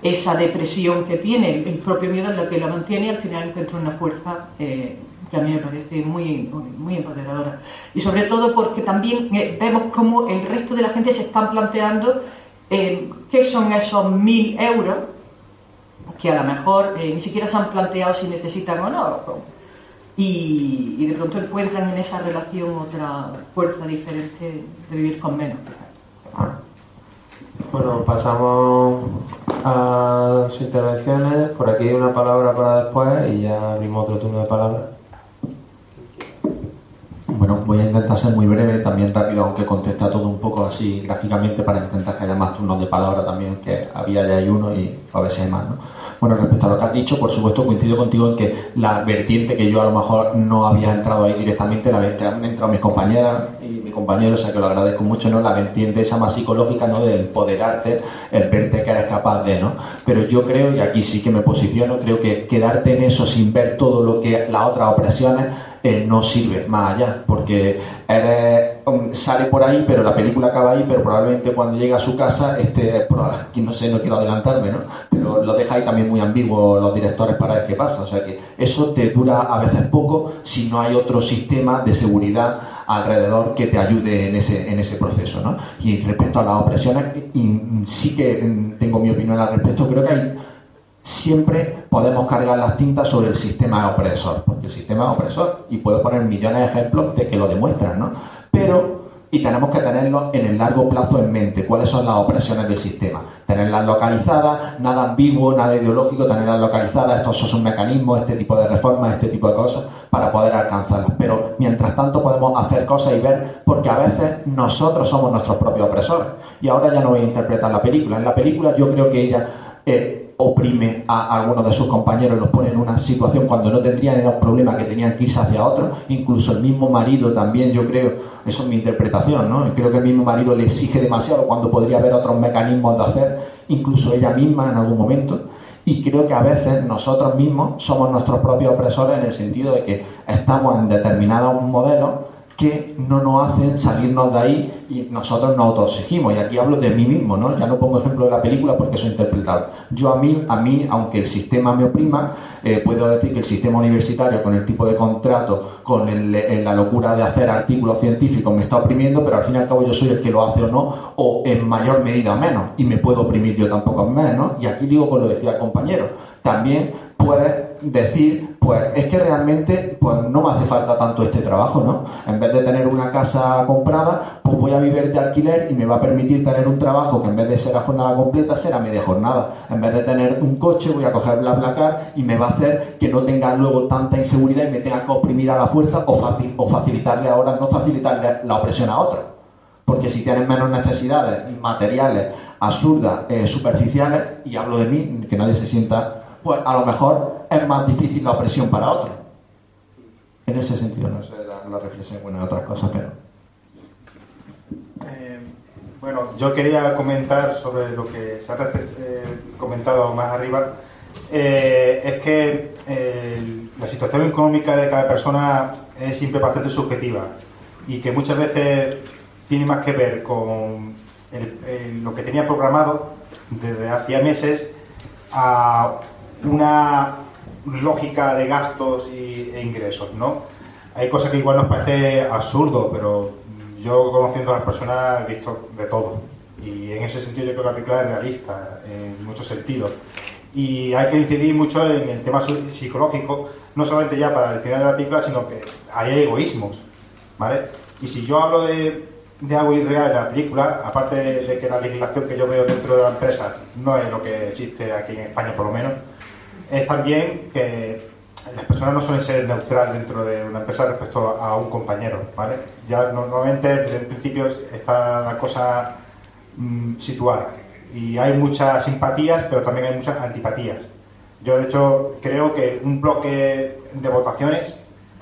esa depresión que tiene, el propio miedo es lo que la mantiene, y al final encuentra una fuerza que a mí me parece muy, muy empoderadora. Y sobre todo porque también vemos cómo el resto de la gente se están planteando qué son esos 1.000 euros que a lo mejor ni siquiera se han planteado si necesitan o no. Y de pronto encuentran en esa relación otra fuerza diferente de vivir con menos, quizás.
Bueno, pasamos a sus intervenciones. Por aquí hay una palabra para después y ya abrimos otro turno de palabras.
Bueno, voy a intentar ser muy breve, también rápido, aunque conteste a todo un poco así gráficamente para intentar que haya más turnos de palabra también, que había ya hay uno y a ver si hay más, ¿no? Bueno, respecto a lo que has dicho, por supuesto coincido contigo en que la vertiente que yo a lo mejor no había entrado ahí directamente, la vez que han entrado mis compañeras y mi compañero, o sea que lo agradezco mucho, ¿no? La vertiente esa más psicológica, ¿no? De empoderarte, el verte que eres capaz de, ¿no? Pero yo creo, y aquí sí que me posiciono, creo que quedarte en eso sin ver todo lo que las otras opresiones no sirve más allá, porque sale por ahí, pero la película acaba ahí, pero probablemente cuando llega a su casa, no sé, no quiero adelantarme, ¿no? Pero lo deja ahí también muy ambiguo los directores para ver qué pasa, o sea que eso te dura a veces poco si no hay otro sistema de seguridad alrededor que te ayude en ese proceso, ¿no? Y respecto a las opresiones, sí que tengo mi opinión al respecto, creo que siempre podemos cargar las tintas sobre el sistema opresor, porque el sistema es opresor, y puedo poner millones de ejemplos de que lo demuestran, ¿no? Y tenemos que tenerlo en el largo plazo en mente, cuáles son las opresiones del sistema, tenerlas localizadas, nada ambiguo, nada ideológico, tenerlas localizadas, estos son mecanismos, este tipo de reformas, este tipo de cosas, para poder alcanzarlas. Pero mientras tanto podemos hacer cosas y ver, porque a veces nosotros somos nuestros propios opresores. Y ahora ya no voy a interpretar la película. En la película yo creo que ella oprime a algunos de sus compañeros y los pone en una situación cuando no tendrían, era un problema que tenían que irse hacia otro. Incluso el mismo marido también, yo creo, eso es mi interpretación, ¿no? Creo que el mismo marido le exige demasiado cuando podría haber otros mecanismos de hacer, incluso ella misma en algún momento. Y creo que a veces nosotros mismos somos nuestros propios opresores en el sentido de que estamos en determinados modelos que no nos hacen salirnos de ahí y nosotros nos autoexigimos. Y aquí hablo de mí mismo, ¿no? Ya no pongo ejemplo de la película porque eso es interpretable. Yo a mí, aunque el sistema me oprima, puedo decir que el sistema universitario, con el tipo de contrato, con la locura de hacer artículos científicos, me está oprimiendo, pero al fin y al cabo yo soy el que lo hace o no, o en mayor medida o menos, y me puedo oprimir yo tampoco en menos, ¿no? Y aquí digo, pues lo decía el compañero, también puedes decir, pues es que realmente pues no me hace falta tanto este trabajo, ¿no? En vez de tener una casa comprada, pues voy a vivir de alquiler y me va a permitir tener un trabajo que en vez de ser a jornada completa será media jornada. En vez de tener un coche voy a coger BlaBlaCar y me va a hacer que no tenga luego tanta inseguridad y me tenga que oprimir a la fuerza o facilitarle ahora, no facilitarle la opresión a otra. Porque si tienes menos necesidades materiales, absurdas, superficiales, y hablo de mí, que nadie se sienta, pues a lo mejor es más difícil la opresión para otros. En ese sentido, no sé la reflexión, bueno, otras cosas, pero...
Bueno, yo quería comentar sobre lo que se ha comentado más arriba. Es que la situación económica de cada persona es siempre bastante subjetiva y que muchas veces tiene más que ver con lo que tenía programado desde hacía meses a una lógica de gastos e ingresos, ¿no? Hay cosas que igual nos parece absurdo, pero yo, conociendo a las personas, he visto de todo. Y en ese sentido yo creo que la película es realista, en muchos sentidos. Y hay que incidir mucho en el tema psicológico, no solamente ya para el final de la película, sino que hay egoísmos, ¿vale? Y si yo hablo de algo irreal en la película, aparte de que la legislación que yo veo dentro de la empresa no es lo que existe aquí en España, por lo menos, es también que las personas no suelen ser neutrales dentro de una empresa respecto a un compañero, ¿vale? Ya normalmente desde el principio está la cosa situada y hay muchas simpatías, pero también hay muchas antipatías. Yo de hecho creo que un bloque de votaciones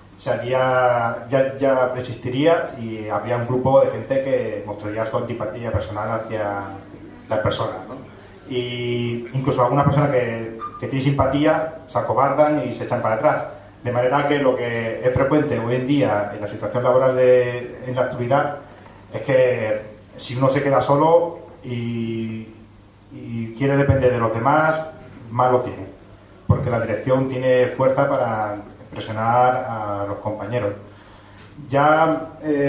ya persistiría y habría un grupo de gente que mostraría su antipatía personal hacia la persona, ¿no? Y incluso algunas personas que tienen simpatía se acobardan y se echan para atrás. De manera que lo que es frecuente hoy en día en la situación laboral en la actualidad es que si uno se queda solo y y quiere depender de los demás, más lo tiene, porque la dirección tiene fuerza para presionar a los compañeros. Ya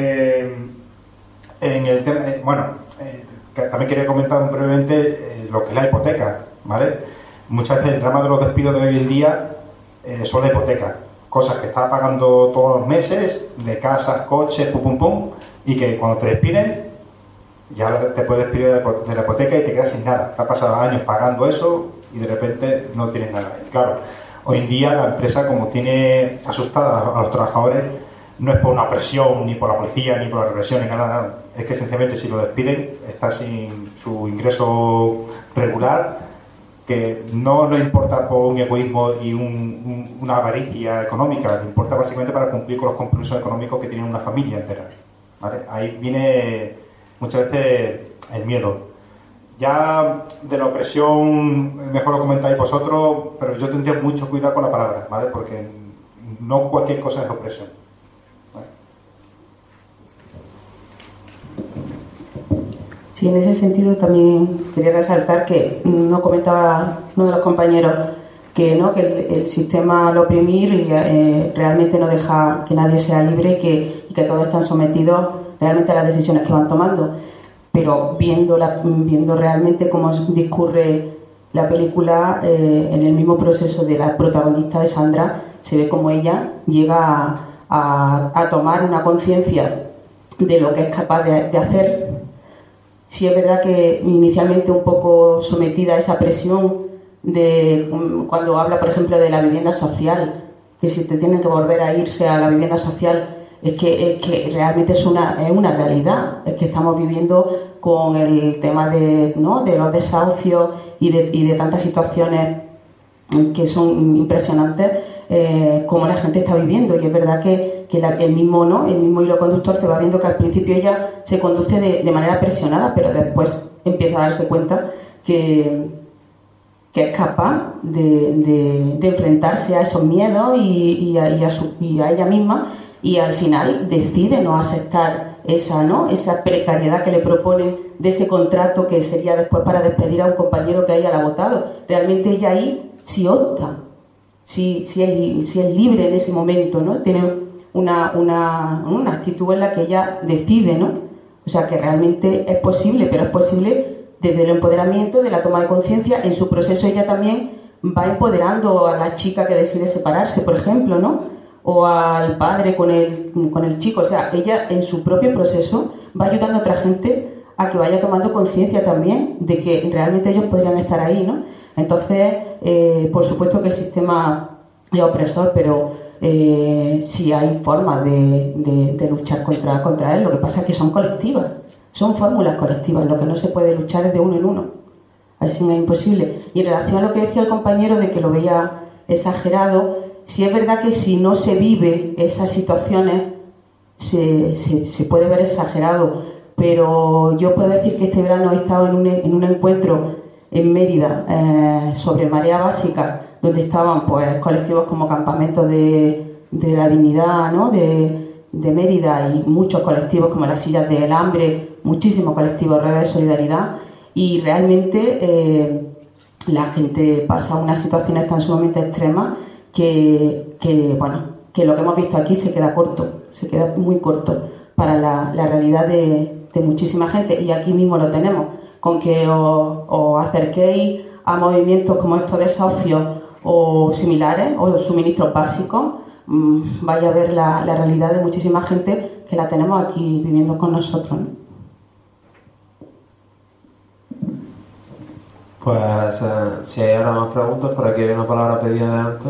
en el tema, también quería comentar brevemente lo que es la hipoteca, ¿vale? Muchas veces el drama de los despidos de hoy en día son la hipoteca, cosas que estás pagando todos los meses, de casas, coches, pum, y que cuando te despiden ya te puedes despedir de la hipoteca y te quedas sin nada. Te has pasado años pagando eso y de repente no tienes nada. Y claro, hoy en día la empresa, como tiene asustada a los trabajadores, no es por una presión, ni por la policía, ni por la represión, ni nada. Es que sencillamente si lo despiden está sin su ingreso regular, que no le importa por un egoísmo y una avaricia económica, le importa básicamente para cumplir con los compromisos económicos que tiene una familia entera, ¿vale? Ahí viene muchas veces el miedo. Ya de la opresión, mejor lo comentáis vosotros, pero yo tendría mucho cuidado con la palabra, ¿vale? Porque no cualquier cosa es opresión.
Sí, en ese sentido también quería resaltar que nos comentaba uno de los compañeros que el sistema al oprimir y, realmente no deja que nadie sea libre y que todos están sometidos realmente a las decisiones que van tomando. Pero viendo realmente cómo discurre la película, en el mismo proceso de la protagonista de Sandra, se ve como ella llega a tomar una conciencia de lo que es capaz de hacer. Sí es verdad que inicialmente un poco sometida a esa presión de cuando habla, por ejemplo, de la vivienda social, que si te tienen que volver a irse a la vivienda social, es que realmente es una realidad. Es que estamos viviendo con el tema de los desahucios y de tantas situaciones que son impresionantes, cómo la gente está viviendo. Y es verdad que el mismo hilo conductor te va viendo que al principio ella se conduce de manera presionada, pero después empieza a darse cuenta que es capaz de enfrentarse a esos miedos y a ella misma, y al final decide no aceptar esa precariedad que le proponen de ese contrato que sería después para despedir a un compañero que a ella la ha votado. Realmente ella ahí sí opta, sí es libre en ese momento, ¿no? Tiene una actitud en la que ella decide, ¿no? O sea que realmente es posible, pero es posible desde el empoderamiento, de la toma de conciencia. En su proceso ella también va empoderando a la chica que decide separarse, por ejemplo, ¿no? O al padre con el chico. O sea, ella en su propio proceso va ayudando a otra gente a que vaya tomando conciencia también de que realmente ellos podrían estar ahí, ¿no? Entonces, por supuesto que el sistema es opresor, pero sí hay formas de luchar contra él. Lo que pasa es que son colectivas, son fórmulas colectivas. Lo que no se puede luchar es de uno en uno, así es imposible. Y en relación a lo que decía el compañero de que lo veía exagerado, sí es verdad que si no se vive esas situaciones se puede ver exagerado, pero yo puedo decir que este verano he estado en un encuentro en Mérida sobre marea básica, donde estaban pues colectivos como Campamentos de la Dignidad, ¿no? de Mérida, y muchos colectivos como las Sillas del Hambre, muchísimos colectivos, redes de solidaridad, y realmente la gente pasa unas situaciones tan sumamente extremas que lo que hemos visto aquí se queda muy corto para la realidad de muchísima gente. Y aquí mismo lo tenemos, con que os acerquéis a movimientos como estos de desahucios o similares, o suministros básicos, vaya a ver la realidad de muchísima gente que la tenemos aquí viviendo con nosotros, ¿no?
Pues si hay ahora más preguntas, por aquí hay una palabra pedida de antes.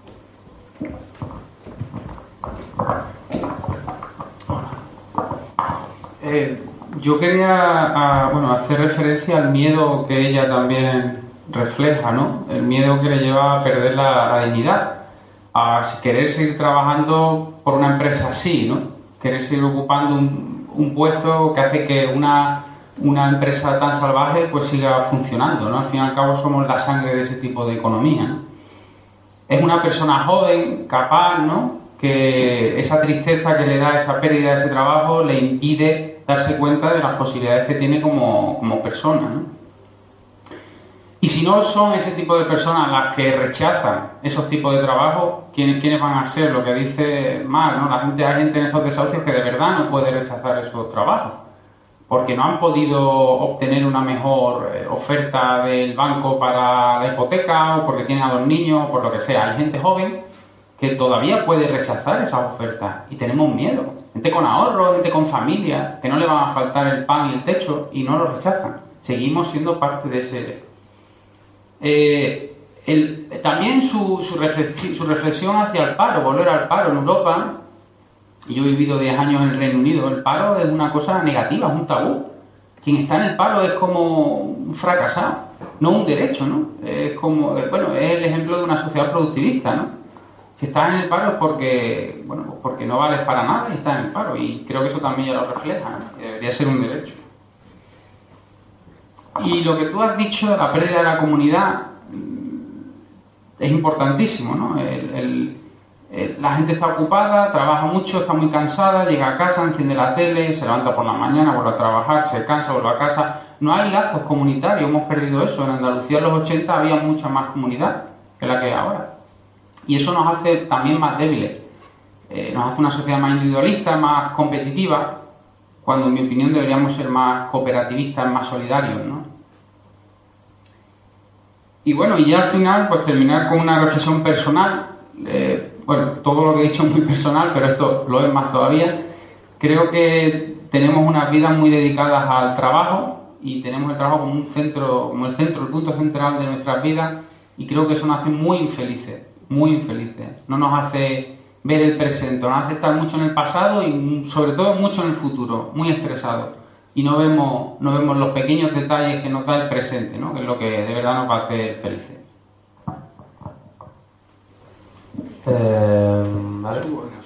Yo quería hacer referencia al miedo que ella también refleja, ¿no? El miedo que le lleva a perder la dignidad, a querer seguir trabajando por una empresa así, ¿no? Querer seguir ocupando un puesto que hace que una empresa tan salvaje pues siga funcionando, ¿no? Al fin y al cabo somos la sangre de ese tipo de economía, ¿no? Es una persona joven, capaz, ¿no? Que esa tristeza que le da esa pérdida de ese trabajo le impide darse cuenta de las posibilidades que tiene como persona, ¿no? Y si no son ese tipo de personas las que rechazan esos tipos de trabajo, ¿quiénes van a ser? Lo que dice Mar, ¿no? Hay gente en esos desahucios que de verdad no puede rechazar esos trabajos, porque no han podido obtener una mejor oferta del banco para la hipoteca, o porque tienen a 2 niños, o por lo que sea. Hay gente joven que todavía puede rechazar esas ofertas y tenemos miedo. Gente con ahorro, gente con familia, que no le van a faltar el pan y el techo y no lo rechazan. Seguimos siendo parte de ese... también su reflexión hacia el paro, volver al paro en Europa. Yo he vivido 10 años en el Reino Unido. El paro es una cosa negativa, es un tabú. Quien está en el paro es como un fracasado, no un derecho, ¿no? Es como, bueno, es el ejemplo de una sociedad productivista, ¿no? Si estás en el paro es porque, bueno, pues porque no vales para nada y estás en el paro. Y creo que eso también ya lo refleja, ¿no? Que debería ser un derecho. Y lo que tú has dicho de la pérdida de la comunidad es importantísimo, ¿no? La gente está ocupada, trabaja mucho, está muy cansada, llega a casa, enciende la tele, se levanta por la mañana, vuelve a trabajar, se cansa, vuelve a casa. No hay lazos comunitarios, hemos perdido eso. En Andalucía en los 80 había mucha más comunidad que la que hay ahora. Y eso nos hace también más débiles. Nos hace una sociedad más individualista, más competitiva, cuando en mi opinión deberíamos ser más cooperativistas, más solidarios, ¿no? Y bueno, y ya al final, pues terminar con una reflexión personal. Bueno, todo lo que he dicho es muy personal, pero esto lo es más todavía. Creo que tenemos unas vidas muy dedicadas al trabajo y tenemos el trabajo como un centro, como el punto central de nuestras vidas, y creo que eso nos hace muy infelices, muy infelices. No nos hace ver el presente, nos hace estar mucho en el pasado y sobre todo mucho en el futuro, muy estresados. Y no vemos los pequeños detalles que nos da el presente, ¿no? Que es lo que de verdad nos va a hacer felices.
¿Vale?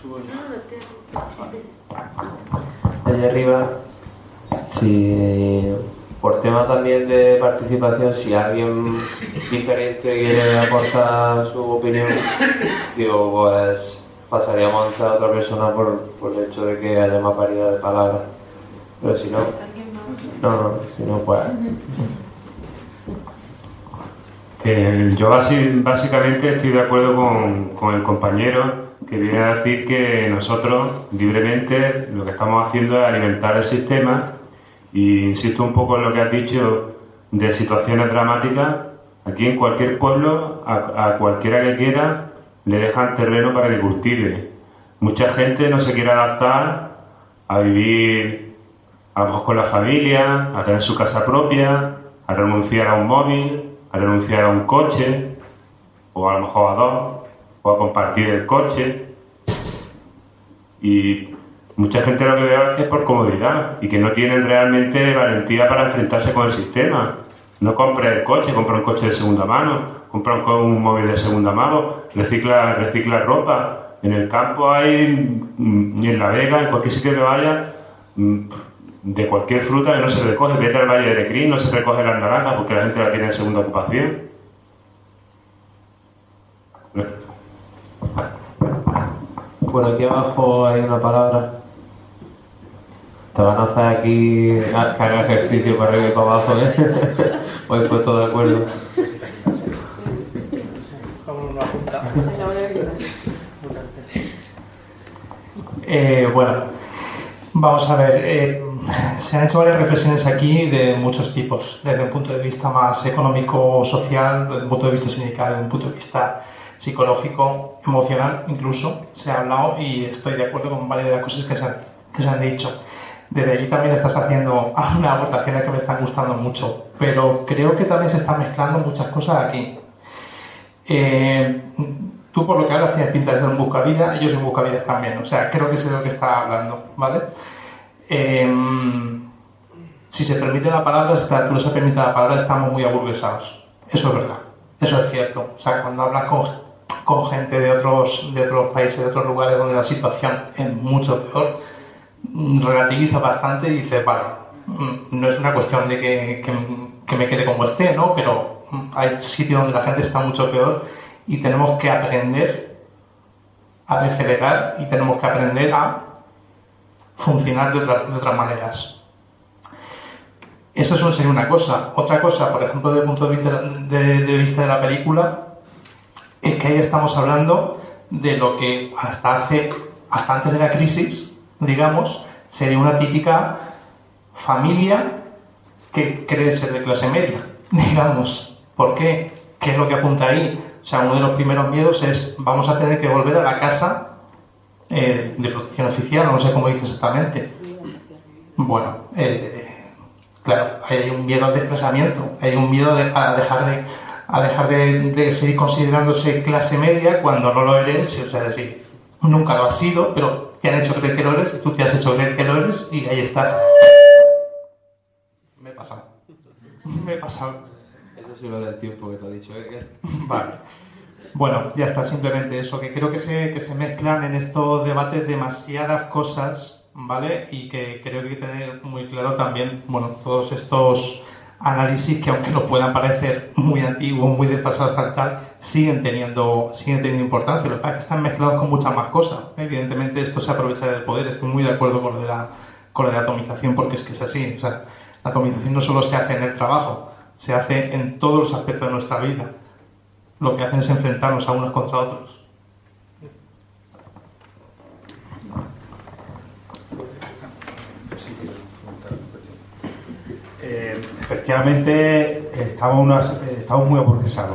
Allá arriba, si por tema también de participación, si alguien diferente quiere aportar su opinión, digo, pues pasaríamos a otra persona por el hecho de que haya más variedad de palabras. Pero si no, si no, pues...
Yo básicamente estoy de acuerdo con el compañero que viene a decir que nosotros libremente lo que estamos haciendo es alimentar el sistema, y insisto un poco en lo que has dicho de situaciones dramáticas. Aquí en cualquier pueblo, a cualquiera que quiera, le dejan terreno para que cultive. Mucha gente no se quiere adaptar a vivir a lo mejor con la familia, a tener su casa propia, a renunciar a un móvil, a renunciar a un coche, o a lo mejor a 2, o a compartir el coche. Y mucha gente lo que veo es que es por comodidad y que no tienen realmente valentía para enfrentarse con el sistema. No compre el coche, compra un coche de segunda mano, compra un móvil de segunda mano, recicla ropa. En el campo hay, en La Vega, en cualquier sitio que vaya, de cualquier fruta que no se recoge. Vete al Valle de Cris, no se recoge las naranjas porque la gente la tiene en segunda ocupación.
Bueno, aquí abajo hay una palabra. Te van a hacer aquí que haga ejercicio para arriba y para abajo, ¿eh? Os he puesto de acuerdo.
Bueno, vamos a ver. Se han hecho varias reflexiones aquí de muchos tipos, desde un punto de vista más económico, social, desde un punto de vista sindical, desde un punto de vista psicológico, emocional, incluso se ha hablado, y estoy de acuerdo con varias de las cosas que se han dicho. Desde allí también estás haciendo unas aportaciones que me están gustando mucho, pero creo que también se están mezclando muchas cosas aquí. Tú, por lo que hablas, tienes pinta de ser un buscavidas, y yo soy un buscavidas también, o sea, creo que sé de lo que está hablando, ¿vale? Si se permite la palabra, si a altura se permite la palabra, estamos muy aburguesados. Eso es verdad, eso es cierto. O sea, cuando hablas con gente de otros países, de otros lugares donde la situación es mucho peor, relativiza bastante y dice, vale, no es una cuestión de que me quede como esté, ¿no? Pero hay sitios donde la gente está mucho peor y tenemos que aprender a decelerar y tenemos que aprender a funcionar de otras maneras. Eso sería una cosa. Otra cosa, por ejemplo, desde el punto de vista de la película, es que ahí estamos hablando de lo que hasta antes de la crisis, digamos, sería una típica familia que cree ser de clase media, digamos. ¿Por qué? ¿Qué es lo que apunta ahí? O sea, uno de los primeros miedos es vamos a tener que volver a la casa de protección oficial, no sé cómo dice exactamente. Bueno, claro, hay un miedo al desplazamiento, hay un miedo a dejar de seguir considerándose clase media cuando no lo eres, o sea, sí, nunca lo has sido, pero te han hecho creer que lo eres, tú te has hecho creer que lo eres y ahí estás. Me he pasado.
Eso sí lo del tiempo que te he dicho.
Vale. Bueno, ya está, simplemente eso, que creo que se mezclan en estos debates demasiadas cosas, ¿vale? Y que creo que hay que tener muy claro también, bueno, todos estos análisis que aunque nos puedan parecer muy antiguos, muy desfasados, tal, siguen teniendo importancia. Lo que pasa es que están mezclados con muchas más cosas. Evidentemente esto se aprovecha del poder, estoy muy de acuerdo con lo de la atomización, porque es que es así. O sea, la atomización no solo se hace en el trabajo, se hace en todos los aspectos de nuestra vida. Lo que hacen es enfrentarnos a unos contra otros.
Efectivamente, estamos muy aburguesados.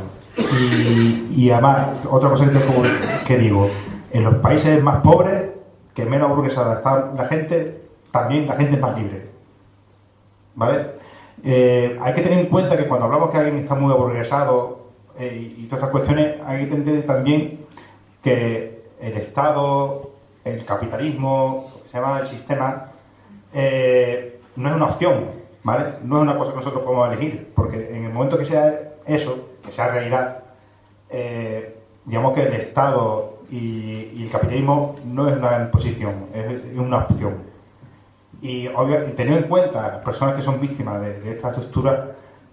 Y además, otra cosa que digo, en los países más pobres, que menos aburguesada está la gente, también la gente es más libre. ¿Vale? Hay que tener en cuenta que cuando hablamos que alguien está muy aburguesado y todas estas cuestiones, hay que entender también que el Estado, el capitalismo, lo que se llama el sistema, no es una opción, ¿vale? No es una cosa que nosotros podemos elegir, porque en el momento que sea eso, que sea realidad, digamos que el Estado y el capitalismo no es una imposición, es una opción. Y teniendo en cuenta las personas que son víctimas de esta estructura,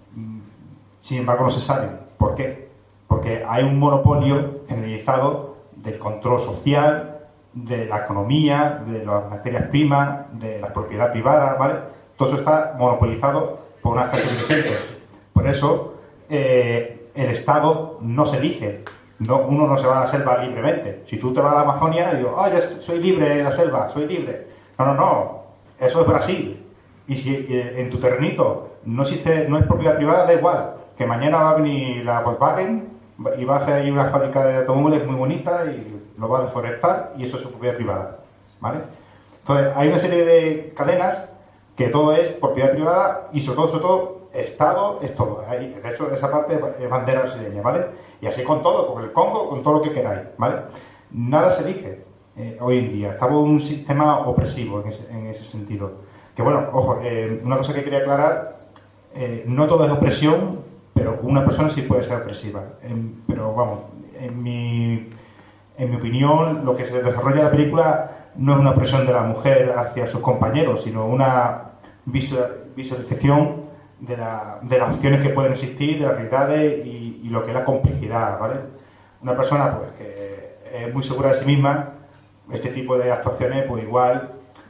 sin embargo no se saben. ¿Por qué? Porque hay un monopolio generalizado del control social, de la economía, de las materias primas, de la propiedad privada, ¿vale? Todo eso está monopolizado por unas clases dirigentes. Por eso el Estado no se elige. Uno no se va a la selva libremente. Si tú te vas a la Amazonia y digo, yo soy libre en la selva, soy libre. No. Eso es Brasil. Y si en tu terrenito no es propiedad privada, da igual. Que mañana va a venir la Volkswagen y va a hacer ahí una fábrica de automóviles muy bonita y lo va a deforestar y eso es su propiedad privada. ¿Vale? Entonces, hay una serie de cadenas que todo es propiedad privada y sobre todo, Estado es todo. De hecho, esa parte es bandera brasileña, ¿vale? Y así con todo, con el Congo, con todo lo que queráis, ¿vale? Nada se elige hoy en día. Estamos en un sistema opresivo en ese sentido. Que bueno, ojo, una cosa que quería aclarar, no todo es opresión, pero una persona sí puede ser opresiva. Pero vamos, en mi opinión, lo que se desarrolla en la película no es una opresión de la mujer hacia sus compañeros, sino una visualización de las opciones que pueden existir, de las realidades y lo que es la complejidad, ¿vale? Una persona pues que es muy segura de sí misma, este tipo de actuaciones pues igual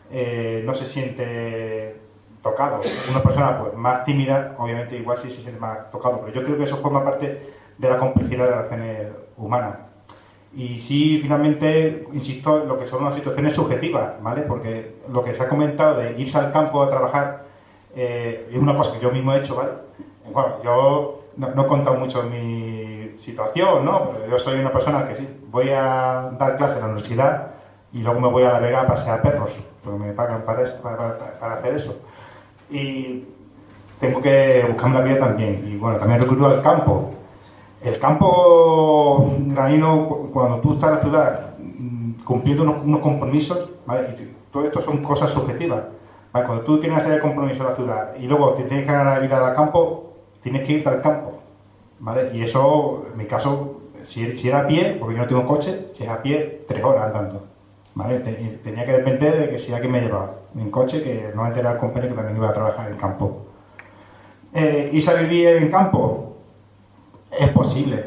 no se siente tocado. Una persona pues más tímida, obviamente igual sí se siente más tocado, pero yo creo que eso forma parte de la complejidad de las relaciones humanas. Y sí, finalmente, insisto, lo que son unas situaciones subjetivas, ¿vale? Porque lo que se ha comentado de irse al campo a trabajar es una cosa que yo mismo he hecho, ¿vale? Bueno, yo no he contado mucho mi situación, ¿no? Pero yo soy una persona que sí, voy a dar clases en la universidad y luego me voy a La Vega a pasear perros, porque me pagan para hacer eso. Y tengo que buscarme la vida también. Y bueno, también recurro al campo. El campo granino, cuando tú estás en la ciudad cumpliendo unos compromisos, ¿vale? Y todo esto son cosas subjetivas, ¿vale? Cuando tú tienes una serie de compromisos en la ciudad y luego te tienes que ganar la vida al campo, tienes que irte al campo, ¿vale? Y eso, en mi caso, si era a pie, porque yo no tengo coche, si es a pie, 3 horas andando, ¿vale? Tenía que depender de que si alguien me llevaba en coche, que normalmente era el compañero que también iba a trabajar en el campo. ¿Irse a vivir en campo? Es posible,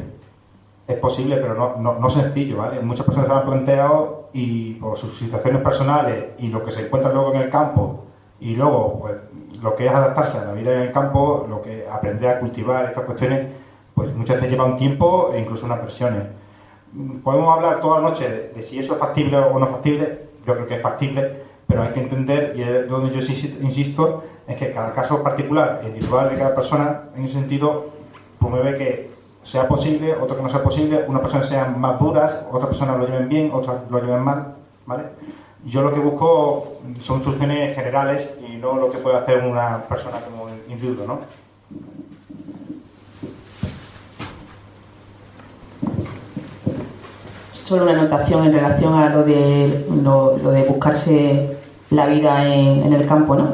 pero no sencillo, ¿vale? Muchas personas se lo han planteado y por sus situaciones personales y lo que se encuentran luego en el campo y luego pues lo que es adaptarse a la vida en el campo, lo que aprender a cultivar estas cuestiones, pues muchas veces lleva un tiempo e incluso unas versiones. Podemos hablar toda la noche de si eso es factible o no factible. Yo creo que es factible, pero hay que entender, y es donde yo insisto, es que cada caso particular, individual de cada persona, en ese sentido, promueve que sea posible, otro que no sea posible, unas personas sean más duras, otras personas lo lleven bien, otras lo lleven mal, ¿vale? Yo lo que busco son soluciones generales y no lo que puede hacer una persona como individuo, ¿no?
Solo una anotación en relación a lo de buscarse la vida en el campo, ¿no?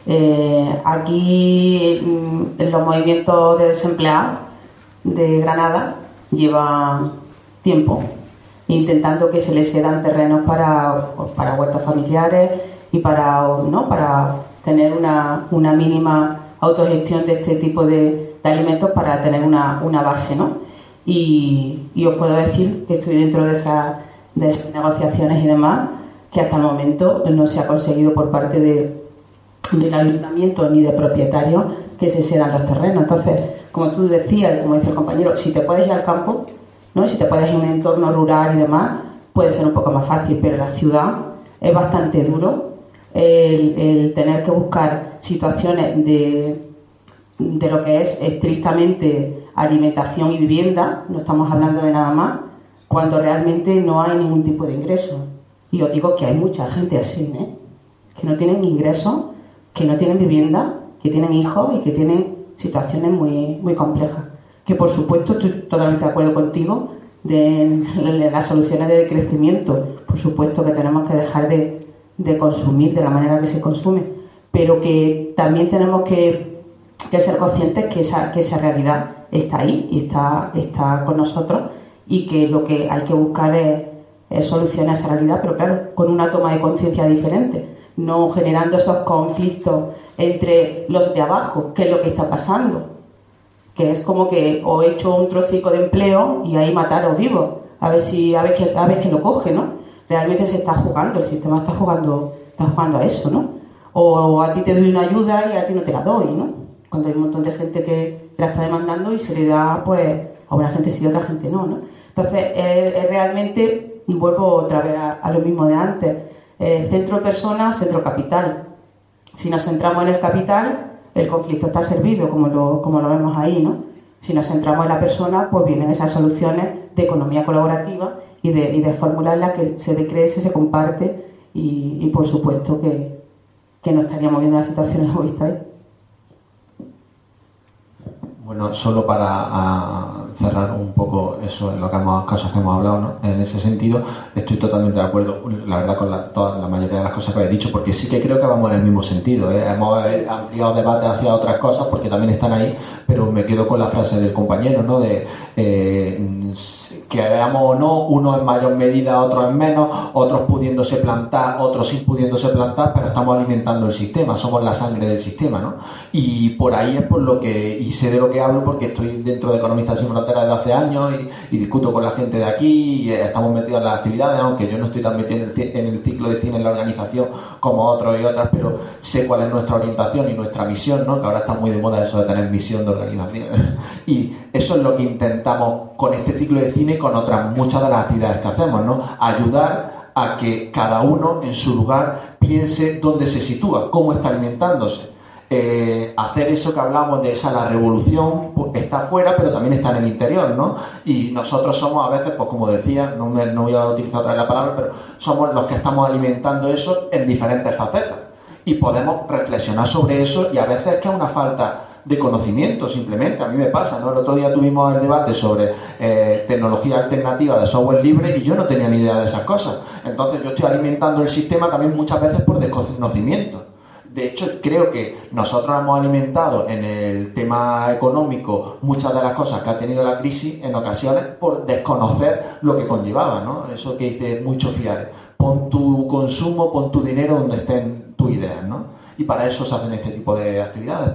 Aquí en los movimientos de desempleados de Granada llevan tiempo intentando que se les cedan terrenos para huertas familiares y para tener una mínima autogestión de este tipo de alimentos para tener una base, ¿no? Y os puedo decir que estoy dentro de esas negociaciones y demás, que hasta el momento no se ha conseguido por parte del ayuntamiento ni de propietarios que se cedan los terrenos. Entonces, como tú decías y como dice el compañero, si te puedes ir al campo, ¿no? Si te puedes ir a un entorno rural y demás, puede ser un poco más fácil, pero en la ciudad es bastante duro el tener que buscar situaciones de lo que es estrictamente alimentación y vivienda, no estamos hablando de nada más, cuando realmente no hay ningún tipo de ingreso. Y os digo que hay mucha gente así, que no tienen ingresos, que no tienen vivienda, que tienen hijos y que tienen situaciones muy, muy complejas. Que por supuesto estoy totalmente de acuerdo contigo de las soluciones de crecimiento. Por supuesto que tenemos que dejar de consumir de la manera que se consume, pero que también tenemos que ser conscientes que esa realidad está ahí y está con nosotros, y que lo que hay que buscar es solucionar esa realidad, pero claro, con una toma de conciencia diferente, no generando esos conflictos entre los de abajo, que es lo que está pasando, que es como que os he hecho un trocico de empleo y ahí mataros vivos, a ver que lo coge, ¿no? Realmente se está jugando, el sistema está jugando a eso, ¿no? O a ti te doy una ayuda y a ti no te la doy, ¿no? Cuando hay un montón de gente que la está demandando y se le da, pues, a una gente sí y a otra gente no, ¿no? Entonces, realmente, vuelvo otra vez a lo mismo de antes, centro persona, centro capital. Si nos centramos en el capital, el conflicto está servido, como lo vemos ahí, ¿no? Si nos centramos en la persona, pues vienen esas soluciones de economía colaborativa y de fórmulas en las que se decrece, se comparte y por supuesto que no estaríamos viendo las situaciones egoístas ahí.
Bueno, solo para cerrar un poco eso en lo que casos que hemos hablado, ¿no? En ese sentido estoy totalmente de acuerdo, la verdad, con toda la mayoría de las cosas que habéis dicho, porque sí que creo que vamos en el mismo sentido, ¿eh? Hemos ampliado debate hacia otras cosas porque también están ahí, pero me quedo con la frase del compañero, ¿no? De queramos o no, unos en mayor medida, otros en menos, otros pudiéndose plantar, otros sin pudiéndose plantar, pero estamos alimentando el sistema, somos la sangre del sistema, ¿no? Y por ahí es por lo que, y sé de lo que hablo porque estoy dentro de Economistas Sin Fronteras desde hace años y discuto con la gente de aquí y estamos metidos en las actividades, aunque yo no estoy tan metido en el ciclo de cine en la organización como otros y otras, pero sé cuál es nuestra orientación y nuestra misión, ¿no? Que ahora está muy de moda eso de tener misión de organización. Y eso es lo que intentamos con este ciclo de cine y con otras muchas de las actividades que hacemos, ¿no? Ayudar a que cada uno en su lugar piense dónde se sitúa, cómo está alimentándose. Hacer eso que hablamos de la revolución, pues, está afuera, pero también está en el interior, ¿no? Y nosotros somos a veces, pues como decía, no voy a utilizar otra vez la palabra, pero somos los que estamos alimentando eso en diferentes facetas. Y podemos reflexionar sobre eso, y a veces es que es una falta de conocimiento, simplemente. A mí me pasa, ¿no? El otro día tuvimos el debate sobre tecnología alternativa de software libre y yo no tenía ni idea de esas cosas. Entonces yo estoy alimentando el sistema también muchas veces por desconocimiento. De hecho, creo que nosotros hemos alimentado en el tema económico muchas de las cosas que ha tenido la crisis en ocasiones por desconocer lo que conllevaba, ¿no? Eso que dice mucho Fiare. Pon tu consumo, pon tu dinero donde estén tus ideas, ¿no? Y para eso se hacen este tipo de actividades, para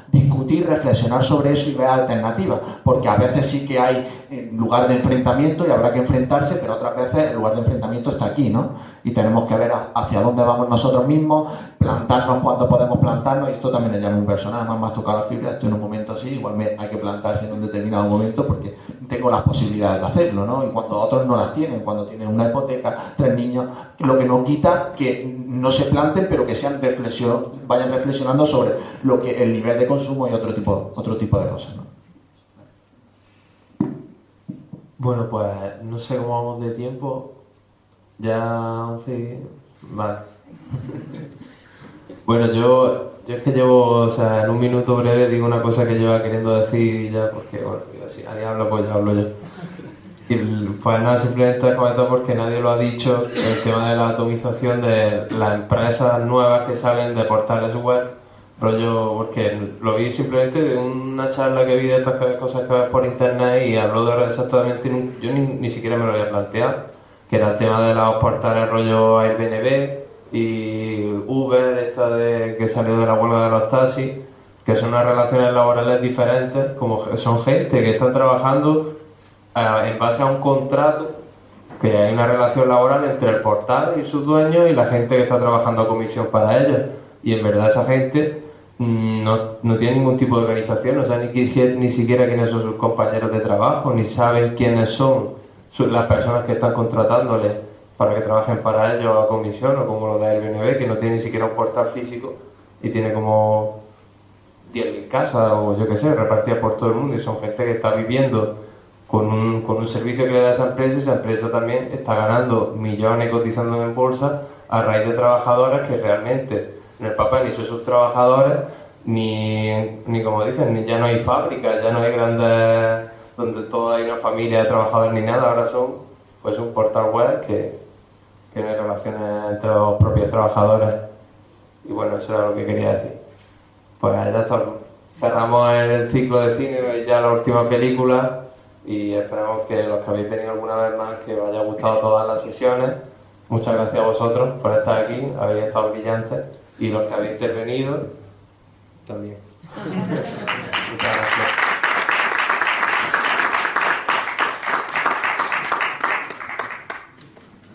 discutir, reflexionar sobre eso y ver alternativas, porque a veces sí que hay lugar de enfrentamiento y habrá que enfrentarse, pero otras veces el lugar de enfrentamiento está aquí, ¿no? Y tenemos que ver hacia dónde vamos nosotros mismos, plantarnos cuando podemos plantarnos, y esto también le llama un personaje, además me has tocado la fibra, estoy en un momento así, igual hay que plantarse en un determinado momento porque tengo las posibilidades de hacerlo, ¿no? Y cuando otros no las tienen, cuando tienen una hipoteca, 3 niños, lo que no quita que no se planten, pero que vayan reflexionando sobre lo que el nivel de consumo y otro tipo de cosas, ¿no?
Bueno, pues no sé cómo vamos de tiempo. Ya 11. Vale. Bueno, yo es que llevo, o sea, en un minuto breve digo una cosa que lleva queriendo decir y ya, porque, bueno, si nadie habla, pues ya hablo yo. Y pues nada, simplemente comentar porque nadie lo ha dicho, el tema de la atomización de las empresas nuevas que salen de portales web, rollo, porque lo vi simplemente de una charla que vi de estas cosas que ves por internet y habló de exactamente, yo ni siquiera me lo había planteado, que era el tema de los portales rollo Airbnb y Uber, que salió de la huelga de los taxis, que son unas relaciones laborales diferentes, como son gente que está trabajando en base a un contrato, que hay una relación laboral entre el portal y sus dueños y la gente que está trabajando a comisión para ellos, y en verdad esa gente no tiene ningún tipo de organización, o sea, ni siquiera quiénes son sus compañeros de trabajo, ni saben quiénes son las personas que están contratándoles para que trabajen para ellos a comisión, o como los de Airbnb, que no tiene ni siquiera un portal físico y tiene como 10.000 casas o yo qué sé, repartidas por todo el mundo, y son gente que está viviendo con un servicio que le da esa empresa, y esa empresa también está ganando millones cotizando en bolsa a raíz de trabajadores que realmente en el papel ni son sus trabajadores, ni como dicen, ya no hay fábricas, ya no hay grandes donde todo hay una familia de trabajadores ni nada, ahora son pues un portal web que no hay relaciones entre los propios trabajadores. Y bueno, eso era lo que quería decir. Pues ya está, cerramos el ciclo de cine y ya la última película, y esperamos que los que habéis venido alguna vez más, que os haya gustado todas las sesiones. Muchas gracias a vosotros por estar aquí, habéis estado brillantes, y los que habéis intervenido también.